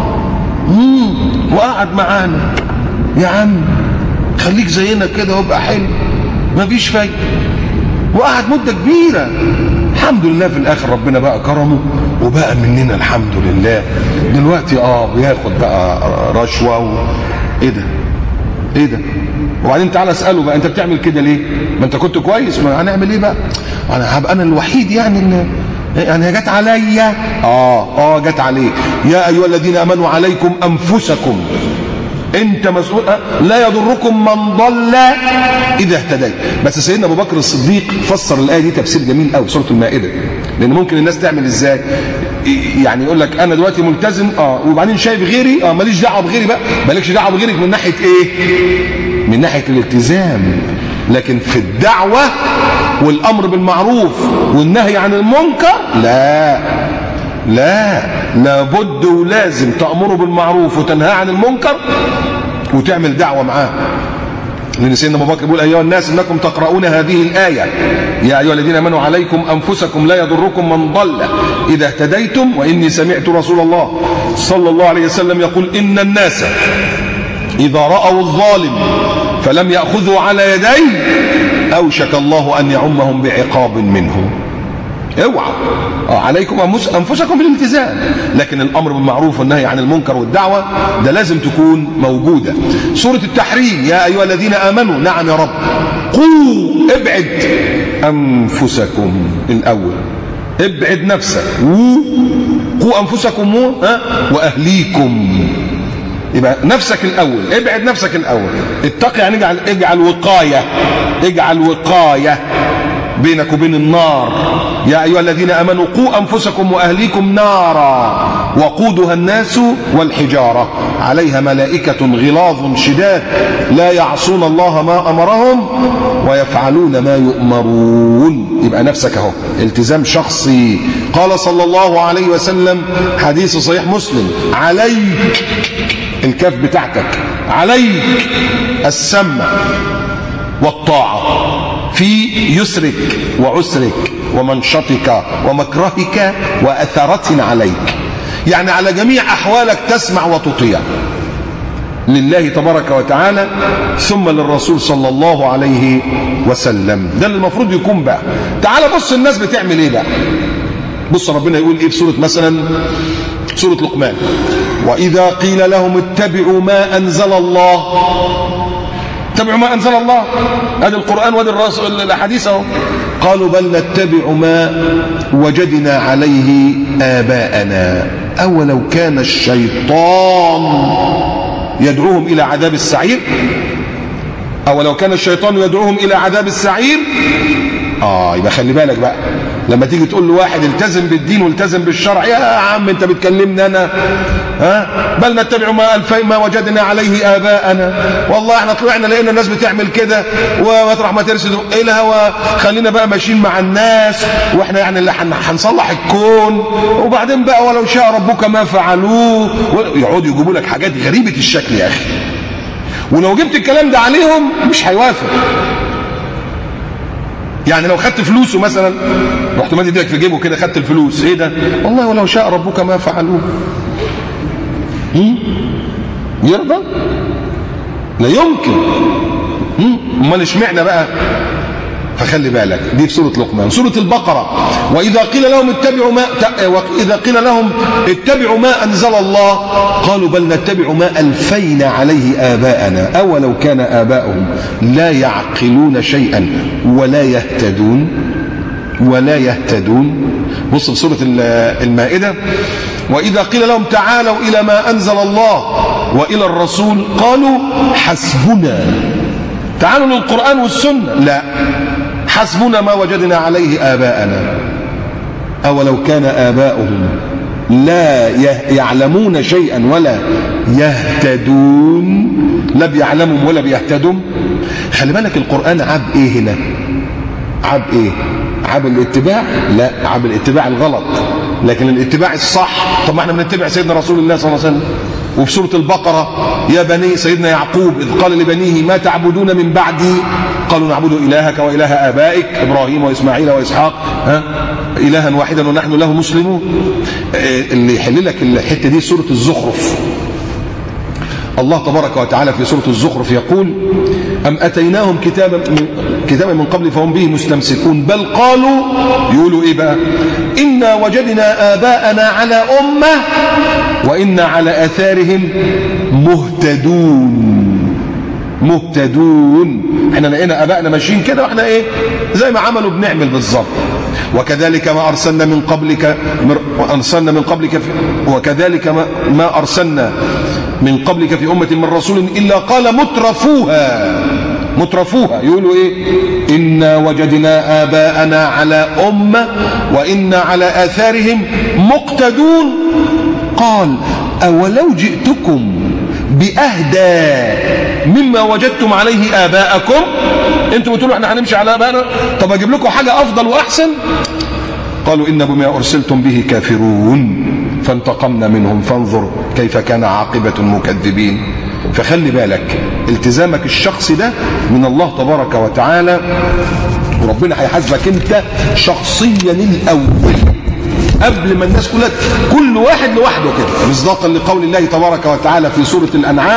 وقعد معانا. يا عم خليك زينا كده وابقى حلو ما فيش فايده. وقعد مده كبيره الحمد لله في الاخر ربنا بقى كرمه وبقى مننا الحمد لله. دلوقتي بياخد بقى رشوه ايه ده وبعدين تعالى اساله بقى انت بتعمل كده ليه؟ ما انت كنت كويس. ما هنعمل ايه بقى؟ انا هبقى انا الوحيد يعني اللي يعني جت عليا. جت عليك. يا ايها الذين امنوا عليكم انفسكم انت مسؤول لا يضركم من ضل اذا اهتديت. بس سيدنا ابو بكر الصديق فسر الايه دي تفسير جميل قوي سوره المائده. لان ممكن الناس تعمل ازاي يعني يقول لك انا دلوقتي ملتزم وبعدين شايف غيري ماليش دعوه بغيري بقى. مالكش دعوه بغيرك من ناحيه ايه؟ من ناحيه الالتزام. لكن في الدعوه والامر بالمعروف والنهي عن المنكر لا لابد ولازم تأمره بالمعروف وتنهى عن المنكر وتعمل دعوة معاه. لأن سيدنا أبو بكر يقول أيها الناس إنكم تقرؤون هذه الآية يا أيها الذين آمنوا عليكم أنفسكم لا يضركم من ضل إذا اهتديتم وإني سمعت رسول الله صلى الله عليه وسلم يقول إن الناس إذا رأوا الظالم فلم يأخذوا على يديه أوشك الله أن يعمهم بعقاب منه. اوعى عليكم انفسكم بالالتزام. لكن الامر بالمعروف والنهي عن المنكر والدعوه ده لازم تكون موجوده. سوره التحريم يا ايها الذين امنوا نعم يا رب قوا ابعد انفسكم الاول. ابعد نفسك قوا انفسكم واهليكم. يبقى نفسك الاول. ابعد نفسك الاول. اتقي يعني اجعل وقايه بينك وبين النار يا أيها الذين آمنوا قوا أنفسكم وأهليكم نارا وقودها الناس والحجارة عليها ملائكة غلاظ شداد لا يعصون الله ما أمرهم ويفعلون ما يؤمرون. يبقى نفسك اهو التزام شخصي. قال صلى الله عليه وسلم حديث صحيح مسلم: عليك، الكاف بتاعتك، عليك السمع والطاعة في يسرك وعسرك ومنشطك ومكرهك وأثرة عليك، يعني على جميع أحوالك تسمع وتطيع لله تبارك وتعالى ثم للرسول صلى الله عليه وسلم. ده اللي المفروض يكون بقى. تعال بص الناس بتعمل ايه بقى. بص ربنا يقول ايه في سورة مثلا سورة لقمان: وإذا قيل لهم اتبعوا ما أنزل الله، اتبعوا ما أنزل الله، هذا القرآن وهذا الحديث اهو، قالوا بل نتبع ما وجدنا عليه آباءنا أولو كان الشيطان يدعوهم إلى عذاب السعير، أولو كان الشيطان يدعوهم إلى عذاب السعير. يبقى خلي بالك بقى لما تيجي تقول لواحد التزم بالدين والتزم بالشرع، يا عم انت بتكلمني انا؟ بل نتبع ما وجدنا عليه آباءنا، والله احنا طلعنا لقينا الناس بتعمل كده ومطرح ما ترسل ايه الهوى، خلينا بقى ماشيين مع الناس واحنا يعني اللي هنصلح الكون، وبعدين بقى ولو شاء ربك ما فعلوه. يقعدوا يجيبوا لك حاجات غريبة الشكل يا اخي، ولو جبت الكلام ده عليهم مش هيوافق. يعني لو خدت فلوسه مثلا، رحت مادي ايدك في جيبه كده خدت الفلوس، ايه ده؟ والله ولو شاء ربك ما فعلوه. يرضى؟ لا يمكن. امال اشمعنى بقى؟ فخلي بالك دي في سورة لقمان. سورة البقرة: وإذا قيل لهم اتبعوا ما أنزل الله قالوا بل نتبع ما ألفينا عليه آباءنا أولو كان آباؤهم لا يعقلون شيئا ولا يهتدون. بص في سورة المائدة: وإذا قيل لهم تعالوا إلى ما أنزل الله وإلى الرسول قالوا حسبنا. تعالوا للقرآن والسنة، لا، حسبنا ما وجدنا عليه آباءنا أولو كان آباؤهم لا يعلمون شيئا ولا يهتدون. لا بيعلمهم ولا بيهتدون. خلي بالك القرآن عاب ايه هنا؟ عاب ايه؟ عاب الاتباع؟ لا، عاب الاتباع الغلط، لكن الاتباع الصح. طب ما احنا بنتبع سيدنا رسول الله صلى الله عليه وسلم. وفي سورة البقرة: يا بني سيدنا يعقوب إذ قال لبنيه ما تعبدون من بعدي قالوا نعبد إلهك وإله آبائك إبراهيم وإسماعيل وإسحاق إلها واحدا ونحن له مسلمون. اللي يحل لك الحتة دي سورة الزخرف. الله تبارك وتعالى في سورة الزخرف يقول: أم أتيناهم كتابا من قبل فهم به مستمسكون بل قالوا، يقولوا إيه بقى؟ إنا وجدنا آباءنا على أمة وإنا على آثارهم مهتدون. احنا لقينا آباءنا ماشيين كده واحنا ايه زي ما عملوا بنعمل بالظبط. وكذلك ما أرسلنا من قبلك في أمة من رسول إلا قال مترفوها يقولوا إيه؟ إنا وجدنا آباءنا على أمة وإنا على آثارهم مقتدون. قال أولو جئتكم بأهدى مما وجدتم عليه آباءكم. أنتم بتقولوا احنا هنمشي على آباءنا، طب أجيب لكم حاجة أفضل وأحسن. قالوا إن بما أرسلتم به كافرون فانتقمنا منهم فانظر كيف كان عاقبة المكذبين. فخلي بالك التزامك الشخصي ده من الله تبارك وتعالى، وربنا هيحاسبك انت شخصيا الأول قبل ما الناس كلها، كل واحد لوحده كده، مصداقا لقول الله تبارك وتعالى في سورة الأنعام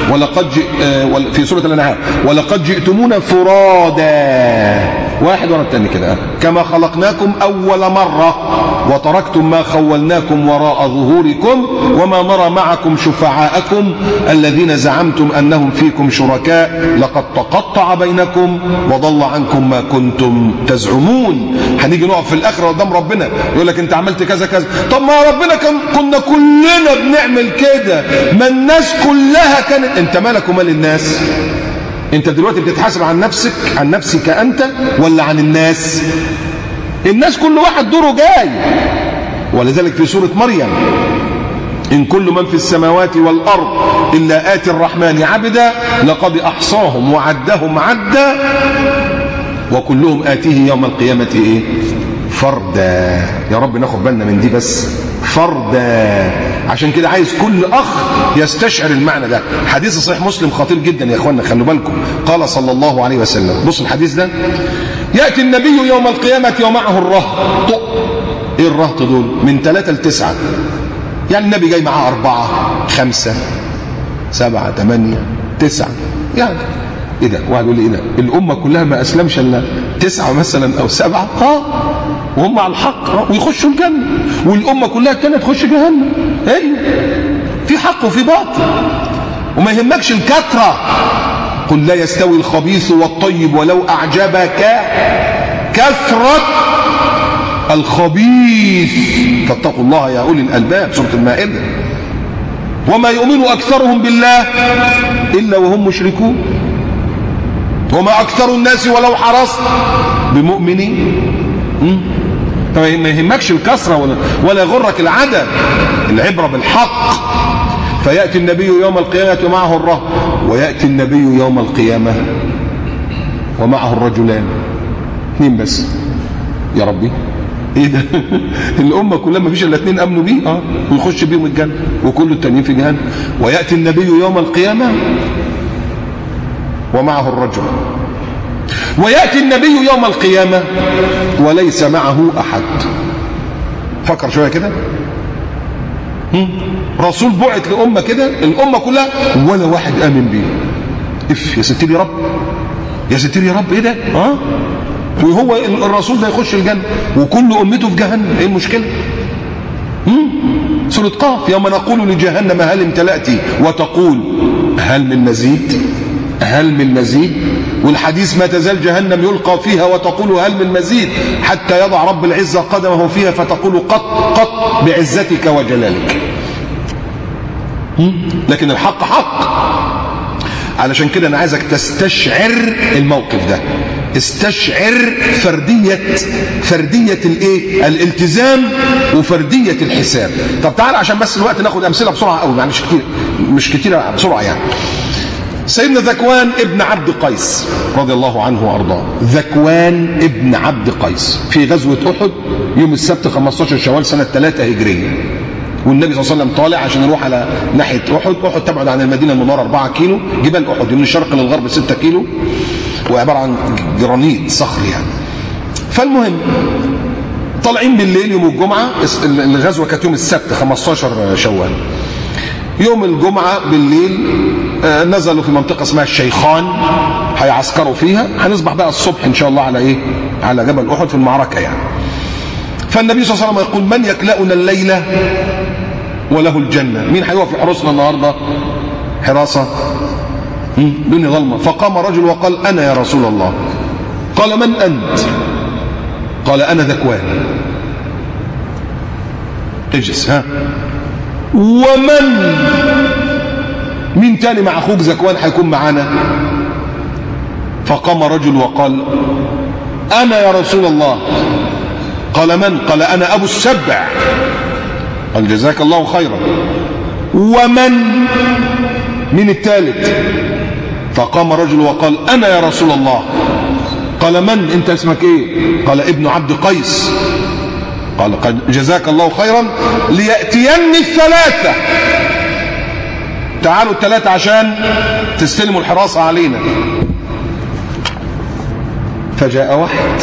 ولقد جئتمونا فرادا، واحد ورا الثاني كده، كما خلقناكم أول مرة وتركتم ما خولناكم وراء ظهوركم وما نرى معكم شفعاءكم الذين زعمتم أنهم فيكم شركاء لقد تقطع بينكم وضل عنكم ما كنتم تزعمون. هنيجي نقف في الآخرة قدام ربنا يقول لك أنت عملت كذا كذا. طب ما ربنا كنا كلنا بنعمل كده، ما الناس كلها كانت. أنت مالك ومال الناس؟ أنت دلوقتي بتتحاسب عن نفسك أنت ولا عن الناس؟ الناس كل واحد دوره جاي. ولذلك في سورة مريم إن كل من في السماوات والأرض إلا آتي الرحمن عبدا لقد أحصاهم وعدهم عدا وكلهم آتيه يوم القيامة إيه؟ فردا. يا رب ناخد بالنا من دي بس، فردا. عشان كده عايز كل أخ يستشعر المعنى ده. حديث صحيح مسلم خطير جدا يا إخواننا، خلوا بالكم. قال صلى الله عليه وسلم، بص الحديث ده، يأتي النبي يوم القيامة ومعه الرهط. إيه الرهط دول؟ من 3 ل 9، يعني النبي جاي معاه 4 5 7 8 9، يعني ايه ده؟ واحد يقول لي ايه ده؟ الامه كلها ما اسلمش الا 9 مثلا او 7، وهم على الحق ويخشوا الجنه، والامه كلها الثانيه تخش جهنم. ايوه، في حق وفي باطل، وما يهمكش الكثره. قل لا يستوي الخبيث والطيب ولو اعجبك كثره الخبيث فاتقوا الله يا اولي الالباب، سوره المائده. وما يؤمن اكثرهم بالله الا وهم مشركون وما اكثر الناس ولو حرصت بمؤمنين. ما يهمكش الكثره ولا يغرك العدد، العبره بالحق. فياتي النبي يوم القيامه معه الرهط، وياتي النبي يوم القيامه ومعه الرجلان، 2 بس. يا ربي ايه ده؟ الامه كلها ما فيش الا 2 امنوا بيه، ويخش بيهم الجنه وكل التانيين في جهنم. وياتي النبي يوم القيامه ومعه الرجل، وياتي النبي يوم القيامه وليس معه احد. فكر شويه كده، رسول بعث لامه كده، الامه كلها ولا واحد امن بيه. اف يا ستير يا رب، يا ستير يا رب، ايه ده؟ وهو الرسول ده يخش الجنة وكل أمته في جهنم، ايه المشكلة؟ سورة قاف، يوم نقول لجهنم هل امتلأت وتقول هل من مزيد، هل من مزيد. والحديث ما تزال جهنم يلقى فيها وتقول هل من مزيد حتى يضع رب العزة قدمه فيها فتقول قط قط بعزتك وجلالك. لكن الحق حق. علشان كده أنا عايزك تستشعر الموقف ده، استشعر فردية الايه؟ الالتزام وفردية الحساب. طب تعال عشان بس الوقت ناخد امثله بسرعه قوي، يعني مش كتير بسرعه يعني. سيدنا ذكوان ابن عبد قيس رضي الله عنه وارضاه، ذكوان ابن عبد قيس في غزوه احد يوم السبت 15 شوال سنه 3 هجريه، والنبي صلى الله عليه وسلم طالع عشان يروح على ناحيه احد. احد تبعد عن المدينه المنوره 4 كيلو، جبال احد من الشرق للغرب 6 كيلو، وعباره عن جرانيت صخر يعني. فالمهم طالعين بالليل يوم الجمعه، الغزوه كانت يوم السبت 15 شوال. يوم الجمعه بالليل نزلوا في منطقه اسمها الشيخان، هيعسكروا فيها. هنصبح بقى الصبح ان شاء الله على ايه؟ على جبل احد في المعركه يعني. فالنبي صلى الله عليه وسلم يقول من يكلأنا الليله وله الجنه؟ مين هيقف في حراسنا النهارده؟ حراسه الدنيا ظلمه. فقام رجل وقال انا يا رسول الله. قال من انت؟ قال انا ذكوان. اجلس. ومن مين تاني مع اخوك ذكوان هيكون معانا؟ فقام رجل وقال انا يا رسول الله. قال من؟ قال انا ابو السبع. قال جزاك الله خيرا. ومن مين الثالث؟ فقام رجل وقال انا يا رسول الله. قال من؟ انت اسمك ايه؟ قال ابن عبد قيس. قال قد جزاك الله خيرا. ليأتيني الثلاثة، تعالوا الثلاثة عشان تستلموا الحراسة علينا. فجاء واحد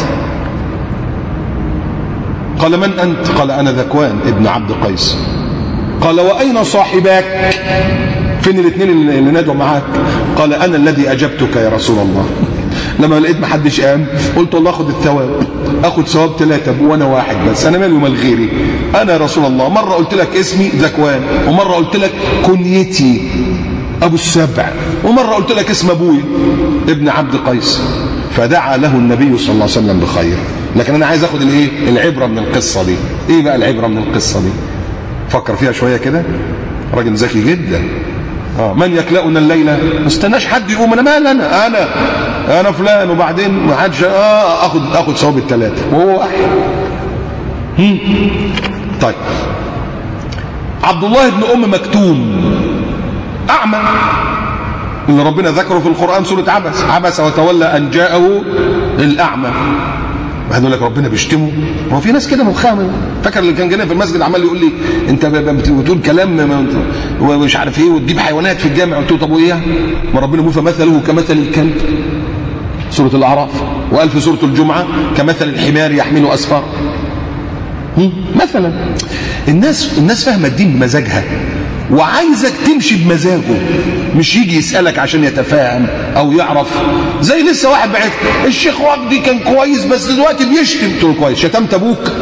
قال من أنت؟ قال أنا ذكوان ابن عبد قيس. قال وأين صاحباك؟ فين الاثنين اللي نادوا معاك؟ قال أنا الذي أجبتك يا رسول الله. لما لقيت ما حدش قام قلت والله اخد الثواب، اخد ثواب 3 وانا واحد بس، انا مالي ومال غيري. انا يا رسول الله مره قلت لك اسمي ذكوان، ومره قلت لك كنيتي ابو السبع، ومره قلت لك اسم ابوي ابن عبد قيس. فدعا له النبي صلى الله عليه وسلم بخير. لكن انا عايز اخد الايه؟ العبره من القصه دي. ايه بقى العبره من القصه دي؟ فكر فيها شويه كده. راجل ذكي جدا من يكلأنا الليلة؟ ما استناش حد يقوم، انا مال، انا فلان، وبعدين ما حدش اخد ثواب الثلاثه وهو واحد. طيب عبد الله بن ام مكتوم اعمى اللي ربنا ذكره في القرآن سورة عبس وتولى ان جاءه الاعمى. واحد يقول لك ربنا بيشتمه، هو في ناس كده مخامه. فاكر اللي كان جانا في المسجد عمال يقول لي انت بتقول كلام ومش عارف ايه وتجيب حيوانات في الجامع. قلت له طب وايه؟ ما ربنا بيقول فمثله كمثل الكلب سورة الاعراف، وقال في سورة الجمعة كمثل الحمار يحمل اسفار. مثلا الناس فاهمه الدين بمزاجها وعايزك تمشي بمزاجه، مش يجي يسألك عشان يتفاهم او يعرف. زي لسه واحد بعت الشيخ وجدي كان كويس بس دلوقتي بيشتم. قلت له كويس، شتمت ابوك؟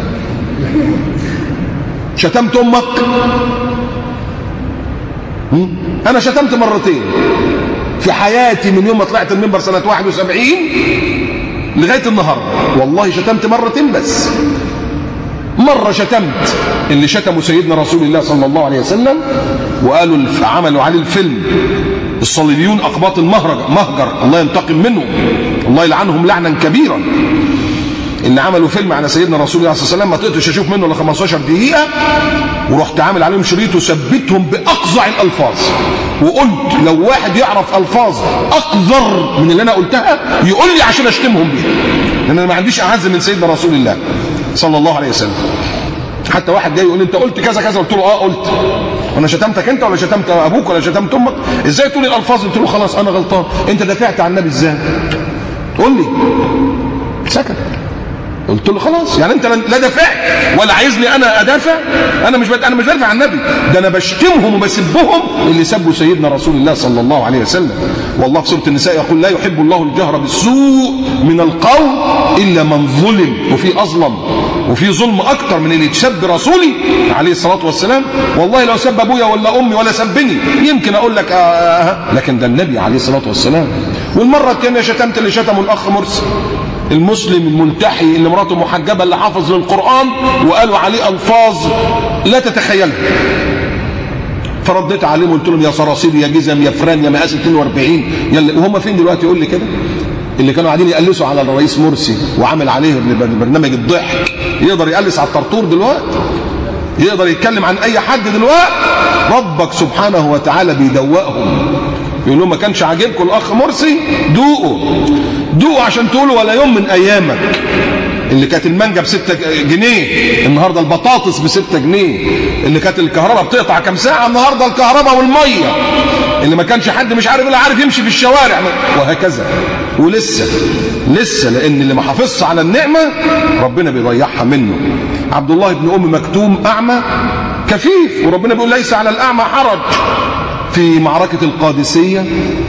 شتمت امك؟ انا شتمت مرتين في حياتي من يوم ما طلعت المنبر سنة 71 لغاية النهاردة، والله شتمت مرتين بس. مرة شتمت اللي شتموا سيدنا رسول الله صلى الله عليه وسلم وقالوا عملوا عليه الفيلم الصليبيون أقباط المهجر، الله ينتقم منهم، الله يلعنهم لعنا كبيرا. اللي عملوا فيلم على سيدنا رسول الله صلى الله عليه وسلم ما طقتش اشوف منه الا 15 دقيقة، ورحت عامل عليهم شريط وثبتهم بأقذع الألفاظ، وقلت لو واحد يعرف ألفاظ أقذر من اللي أنا قلتها يقول لي عشان أشتمهم بيها، لأن أنا ما عنديش أعز من سيدنا رسول الله صلى الله عليه وسلم. حتى واحد جاي يقول لي انت قلت كذا كذا، قلت له قلت. انا شتمتك انت ولا شتمت ابوك ولا شتمت امك؟ ازاي تقول الالفاظ؟ قلت له خلاص انا غلطان. انت دافعت عن النبي ازاي؟ قول لي. سكت. قلت له خلاص، يعني انت لا دافعت ولا عايزني انا ادافع؟ انا مش بدافع عن النبي، ده انا بشتمهم وبسبهم اللي سبوا سيدنا رسول الله صلى الله عليه وسلم. والله في سوره النساء يقول لا يحب الله الجهر بالسوء من القول الا من ظلم. وفي اظلم وفي ظلم اكتر من اللي تسب رسولي عليه الصلاه والسلام. والله لو سب ابويا ولا امي ولا سبني يمكن اقول لك لكن ده النبي عليه الصلاه والسلام. والمره الثانيه شتمت اللي شتمه الاخ مرسي المسلم الملتحي اللي مراته محجبه اللي حافظ للقران وقالوا عليه الفاظ لا تتخيلها. فرديت عليهم وقلت لهم يا صراصير يا جزم يا فران يا مقاس 42 يلا. وهم فين دلوقتي؟ يقول لي كده اللي كانوا قاعدين يقلسوا على الرئيس مرسي وعمل عليه برنامج الضحك، يقدر يقلس على الطرطور دلوقتي؟ يقدر يتكلم عن اي حد دلوقتي؟ ربك سبحانه وتعالى بيدوقهم، يقول لهم ما كانش عاجبكم الاخ مرسي دوقوا عشان تقولوا ولا يوم من ايامك اللي كانت المانجا ب6 جنيه النهارده البطاطس ب6 جنيه، اللي كانت الكهرباء بتقطع كام ساعه النهارده الكهرباء والميه، اللي ما كانش حد مش عارف الا عارف يمشي في الشوارع، وهكذا. ولسه لان اللي ما حافظش على النعمه ربنا بيضيعها منه. عبد الله بن ام مكتوم اعمى كفيف، وربنا بيقول ليس على الاعمى حرج. في معركه القادسيه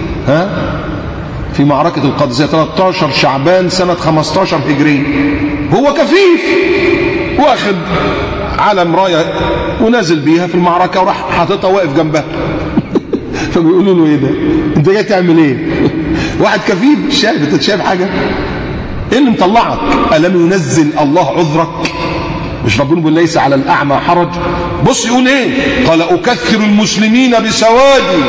في معركة القادسية 13 شعبان سنة 15 هجري، هو كفيف واخد علم راية ونازل بيها في المعركة وراح حاططها واقف جنبها. فبيقولوا له ايه ده؟ انت جاي تعمل ايه؟ واحد كفيف شايف، انت شايف حاجة؟ ايه اللي مطلعك؟ ألم ينزل الله عذرك؟ مش ربنا بيقول ليس على الأعمى حرج؟ بص يقول ايه؟ قال أكثر المسلمين بسوادي.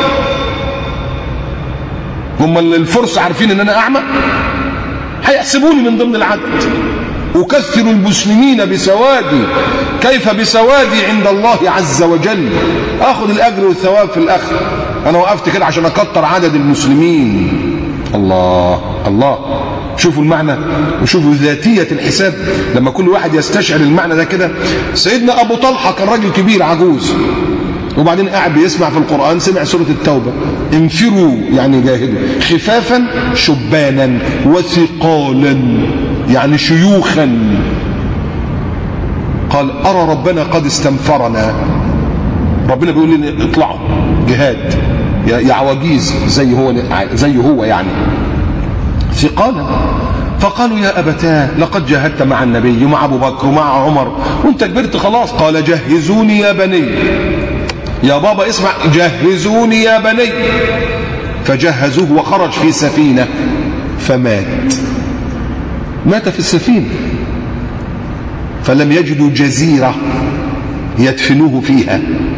هم الفرس عارفين ان انا اعمى؟ هيحسبوني من ضمن العدد. اكثر المسلمين بسوادي، كيف بسوادي عند الله عز وجل؟ اخذ الاجر والثواب في الاخر. انا وقفت كده عشان اكتر عدد المسلمين. الله شوفوا المعنى وشوفوا ذاتية الحساب لما كل واحد يستشعر المعنى ده كده. سيدنا ابو طلحة كان راجل كبير عجوز، وبعدين قاعد بيسمع في القرآن، سمع سورة التوبة انفروا يعني جاهدوا خفافا شبانا وثقالا يعني شيوخا. قال أرى ربنا قد استنفرنا، ربنا بيقول لنا اطلعوا جهاد يا عواجيز زي هو يعني ثقالا. فقالوا يا أبتاه لقد جاهدت مع النبي ومع أبو بكر ومع عمر وانت كبرت خلاص. قال جهزوني يا بني، يا بابا اسمع، جهزوني يا بني. فجهزوه وخرج في سفينة مات في السفينة، فلم يجدوا جزيرة يدفنوه فيها.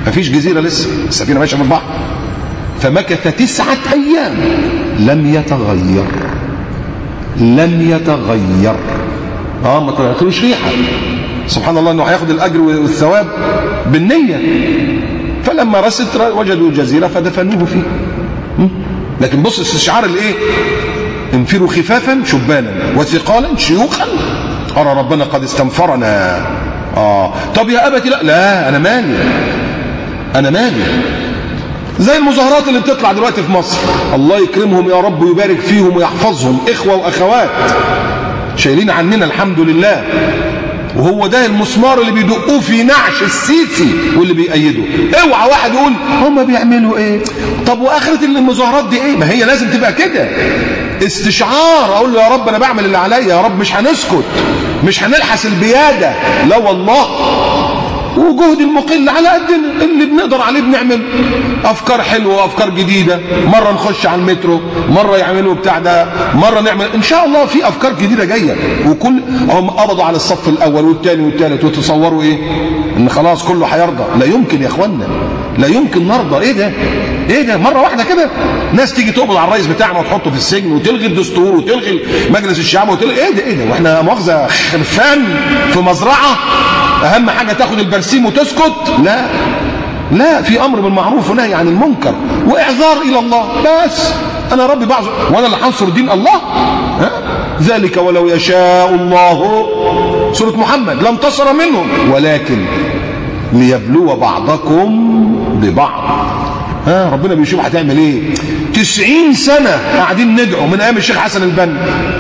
مفيش جزيرة لسه، السفينة ماشية في البحر. فمكث 9 أيام لم يتغير، لم يتغير. ما طلعتلوش ريحة. سبحان الله انه هياخد الاجر والثواب بالنية. فلما رست وجدوا جزيرة فدفنوه فيه. لكن بص استشعار الايه؟ انفروا خفافا شبانا وثقالا شيوخا أرى ربنا قد استنفرنا. طب يا أبتي لا أنا مالي، أنا مالي. زي المظاهرات اللي بتطلع دلوقتي في مصر، الله يكرمهم يا رب ويبارك فيهم ويحفظهم، إخوة وأخوات شايلين عننا الحمد لله، وهو ده المسمار اللي بيدقوه في نعش السيسي واللي بيأيده. اوعى واحد يقول هم بيعملوا ايه، طب واخرة المظاهرات دي ايه؟ ما هي لازم تبقى كده، استشعار. اقول له يا رب انا بعمل اللي عليا، يا رب مش هنسكت، مش هنلحس البيادة، لا والله. وجهد المقل على قدنا، اللي بنقدر عليه بنعمل. افكار حلوه وافكار جديده، مره نخش على المترو، مره يعملوا بتاع ده، مره نعمل ان شاء الله في افكار جديده جايه. وكل هم قبضوا على الصف الاول والثاني والثالث، وتصوروا ايه؟ ان خلاص كله هيرضى. لا يمكن يا اخوانا، لا يمكن نرضى. ايه ده؟ ايه ده؟ مره واحده كده ناس تيجي تقبض على الرئيس بتاعنا وتحطه في السجن وتلغي الدستور وتلغي مجلس الشعب وتلغي ايه ده؟ ايه ده؟ واحنا مؤاخذه خرفان في مزرعه؟ اهم حاجه تاخد البرسيم وتسكت؟ لا لا، في امر بالمعروف ونهي عن المنكر واعذار الى الله. بس انا ربي بعذر، وانا اللي هنصر دين الله. ذلك ولو يشاء الله، سوره محمد، لانتصر منهم ولكن ليبلو بعضكم ببعض. ربنا بيشوف هتعمل ايه. 90 سنه قاعدين ندعو من ايام الشيخ حسن البنا،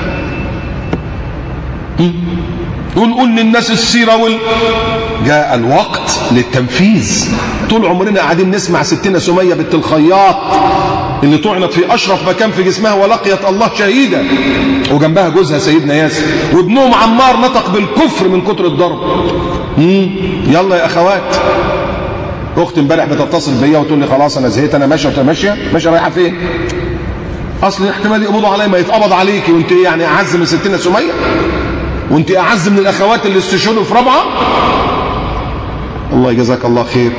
ونقول للناس السيرة جاء الوقت للتنفيذ. طول عمرنا قاعدين نسمع ستنا سمية بنت الخياط اللي طعنت في أشرف مكان في جسمها ولقيت الله شهيدا، وجنبها جوزها سيدنا ياسر، وابنهم عمار نطق بالكفر من كتر الضرب. يلا يا أخوات. أختي امبارح بتتصل بيا وتقول لي خلاص أنا زهقت، أنا ماشية. ماشية رايحة فين؟ أصل احتمال يقبضوا علي، ما يتقبض عليكي وأنت يعني أعز من ستنا سمية؟ وانت اعز من الاخوات اللي استشهدوا في رابعه؟ الله يجزاك الله خير.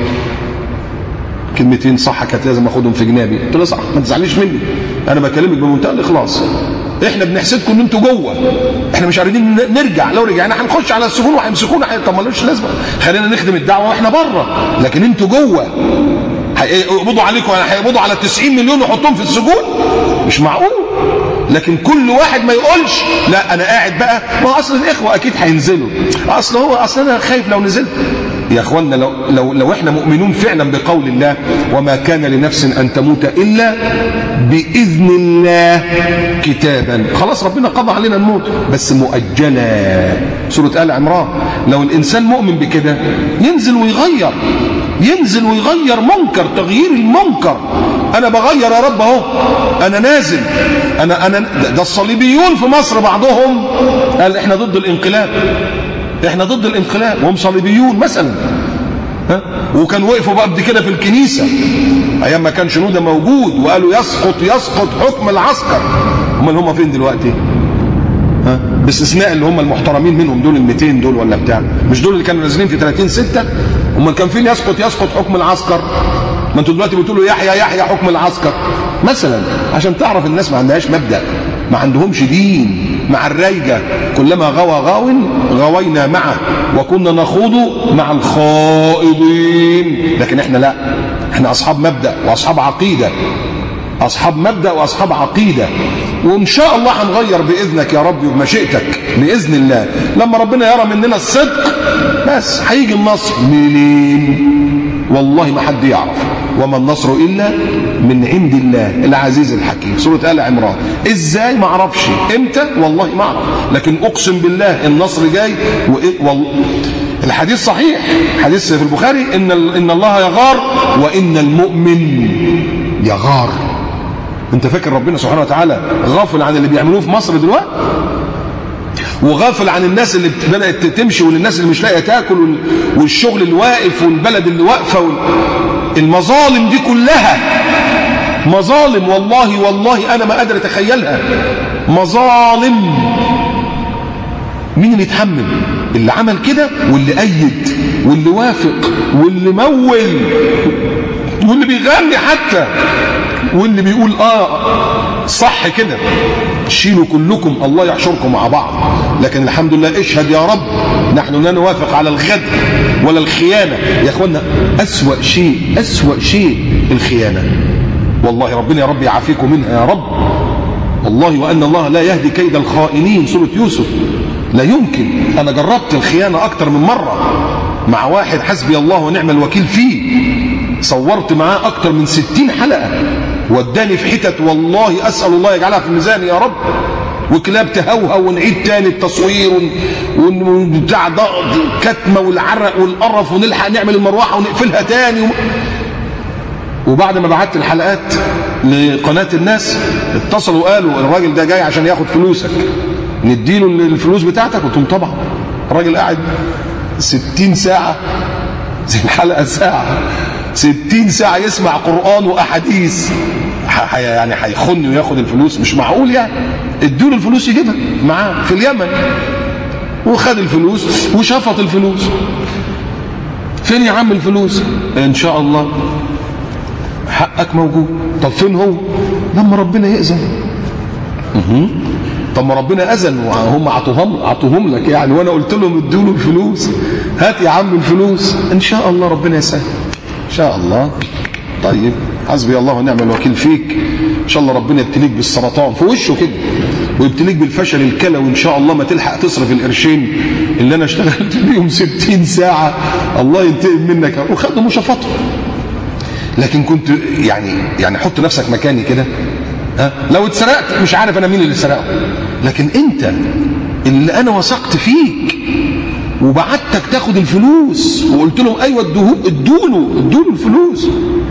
كلمتين صح كانت لازم اخدهم في جنابي. قلت له صح، ما تزعليش مني، انا بكلمك بمنتهى الاخلاص. احنا بنحسدكم ان انتوا جوه، احنا مش عارفين نرجع. لو رجعنا هنخش على السجون وهيمسكونا. طب مالوش لازمه، خلينا نخدم الدعوه واحنا بره. لكن انتوا جوه هيقبضوا عليكم، هيقبضوا على 90 مليون ويحطوهم في السجون؟ مش معقول. لكن كل واحد ما يقولش لا انا قاعد بقى، ما اصل الاخوه اكيد هينزلوا، اصل انا خايف لو نزلت. يا اخوانا لو احنا مؤمنون فعلا بقول الله وما كان لنفس ان تموت الا باذن الله كتابا، خلاص ربنا قضى علينا الموت بس مؤجلا. سوره ال عمران. لو الانسان مؤمن بكده ينزل ويغير منكر، تغيير المنكر. انا بغير يا رب اهو، انا نازل. انا ده الصليبيون في مصر بعضهم قال احنا ضد الانقلاب، احنا ضد الانقلاب، وهم صليبيون مثلا. وكان وقفوا بقى كده في الكنيسه ايام ما كان شنوده موجود، وقالوا يسقط حكم العسكر. هم فين دلوقتي؟ باستثناء اللي هم المحترمين منهم دول، ال 200 دول ولا بتاع، مش دول اللي كانوا نازلين في 30/6؟ كان فين يسقط حكم العسكر؟ ما انتوا دلوقتي بتقولوا يحيى حكم العسكر مثلا، عشان تعرف الناس ما عندهاش مبدأ، ما عندهمش دين. مع الرايجة كلما غوى غاو غوينا معه وكنا نخوض مع الخائضين. لكن احنا لا، احنا اصحاب مبدأ واصحاب عقيدة، اصحاب مبدأ واصحاب عقيدة. وان شاء الله هنغير باذنك يا رب وبمشيئتك باذن الله. لما ربنا يرى مننا الصدق بس هيجي النصر. منين؟ والله ما حد يعرف. وما النصر الا من عند الله العزيز الحكيم. سوره ال عمران. ازاي؟ ما اعرفش. امتى؟ والله ما اعرف. لكن اقسم بالله النصر جاي. الحديث صحيح، حديث في البخاري، ان الله يغار وان المؤمن يغار. انت فاكر ربنا سبحانه وتعالى غافل عن اللي بيعملوه في مصر دلوقتي؟ وغافل عن الناس اللي بدأت تمشي، والناس اللي مش لاقيه تاكل، والشغل اللي واقف، والبلد اللي واقفه، المظالم دي كلها مظالم. والله انا ما قادر اتخيلها. مظالم. مين اللي يتحمل؟ اللي عمل كده واللي أيد واللي وافق واللي مول واللي بيغني حتى واللي بيقول صح كده، شيلوا كلكم الله يحشركم مع بعض. لكن الحمد لله اشهد يا رب نحن لا نوافق على الغدر ولا الخيانة. يا اخوانا أسوأ شيء الخيانة، والله ربنا يا رب يعافيكم منها يا رب والله، وأن الله لا يهدي كيد الخائنين، سورة يوسف. لا يمكن. أنا جربت الخيانة أكتر من مرة مع واحد حسبي الله ونعم الوكيل فيه، صورت معاه أكتر من 60 حلقة وداني في حتت والله أسأل الله يجعلها في الميزان يا رب، وكلاب تهوهو ونعيد تاني التصوير وبتاع كتمة والعرق والقرف ونلحق نعمل المروحة ونقفلها تاني وبعد ما بعت الحلقات لقناة الناس اتصلوا قالوا الراجل ده جاي عشان ياخد فلوسك، نديله الفلوس بتاعتك. قلت لهم طبعا. الراجل قاعد 60 ساعة زي الحلقة ساعة، 60 ساعة يسمع قرآن وأحاديث، يعني هيخن وياخد الفلوس؟ مش معقول يعني. ادوله الفلوس يجيبها معاه في اليمن، وخد الفلوس وشفط الفلوس. فين يا عم الفلوس؟ ان شاء الله حقك موجود. طب فين هو؟ لما ربنا يأذن. طب ما ربنا أذن وهم عطوهم لك يعني، وانا قلت لهم ادوا له الفلوس. هات يا عم الفلوس ان شاء الله ربنا يسهل ان شاء الله. طيب حسبي الله ونعم الوكيل فيك. ان شاء الله ربنا يبتليك بالسرطان في وشه كده، ويبتليك بالفشل الكلوي ان شاء الله، ما تلحق تصرف القرشين اللي انا اشتغلت بيهم 60 ساعه. الله ينتقم منك. وخدوا مشافطه. لكن كنت يعني حط نفسك مكاني كده. لو اتسرقت مش عارف انا مين اللي سرقه، لكن انت اللي انا وثقت فيك وبعتك تاخد الفلوس وقلت لهم ايوه ادوا له الفلوس.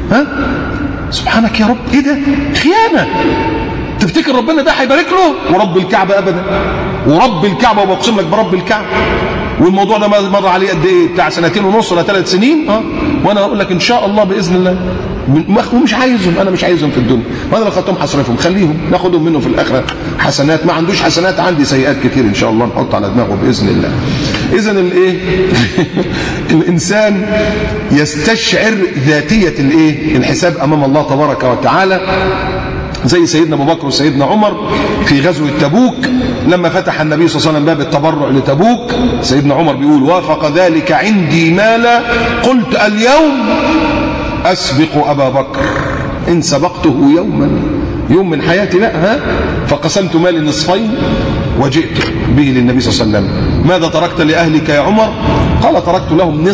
سبحانك يا رب. ايه ده؟ خيانه. تفتكر ربنا ده هيبارك له؟ ورب الكعبه ابدا، ورب الكعبه وبقسم لك برب الكعبه. والموضوع ده مر عليه قد ايه؟ بتاع 2.5 ولا 3 سنين. وانا اقول لك ان شاء الله باذن الله. ومش عايزهم، انا مش عايزهم في الدنيا، وانا لو خدتهم هصرفهم. خليهم ناخدهم منه في الاخره حسنات. ما عندوش حسنات، عندي سيئات كتير ان شاء الله نحط على دماغه باذن الله. اذا الايه الانسان يستشعر ذاتيه الايه الحساب امام الله تبارك وتعالى، زي سيدنا ابو بكر وسيدنا عمر في غزوه تبوك لما فتح النبي صلى الله عليه وسلم باب التبرع لتبوك. سيدنا عمر بيقول وافق ذلك عندي مالا قلت اليوم أسبق أبا بكر إن سبقته يوم من حياتي. لا فقسمت مالي نصفين وجئت به للنبي صلى الله عليه وسلم. ماذا تركت لأهلك يا عمر؟ قال تركت لهم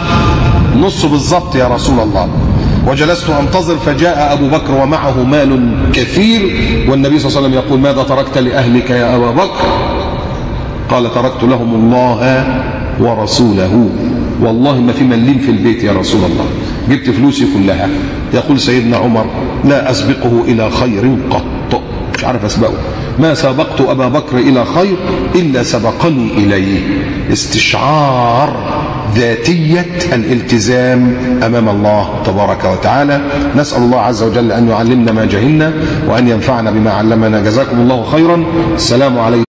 نص بالضبط يا رسول الله. وجلست أنتظر فجاء أبو بكر ومعه مال كثير، والنبي صلى الله عليه وسلم يقول ماذا تركت لأهلك يا أبا بكر؟ قال تركت لهم الله ورسوله. والله ما في مليم في البيت يا رسول الله، جبت فلوسي كلها. يقول سيدنا عمر لا أسبقه إلى خير قط، مش عارف أسبقه. ما سبقت أبا بكر إلى خير إلا سبقني إليه. استشعار ذاتية الالتزام أمام الله تبارك وتعالى. نسأل الله عز وجل أن يعلمنا ما جهلنا وأن ينفعنا بما علمنا. جزاكم الله خيرا. السلام عليكم.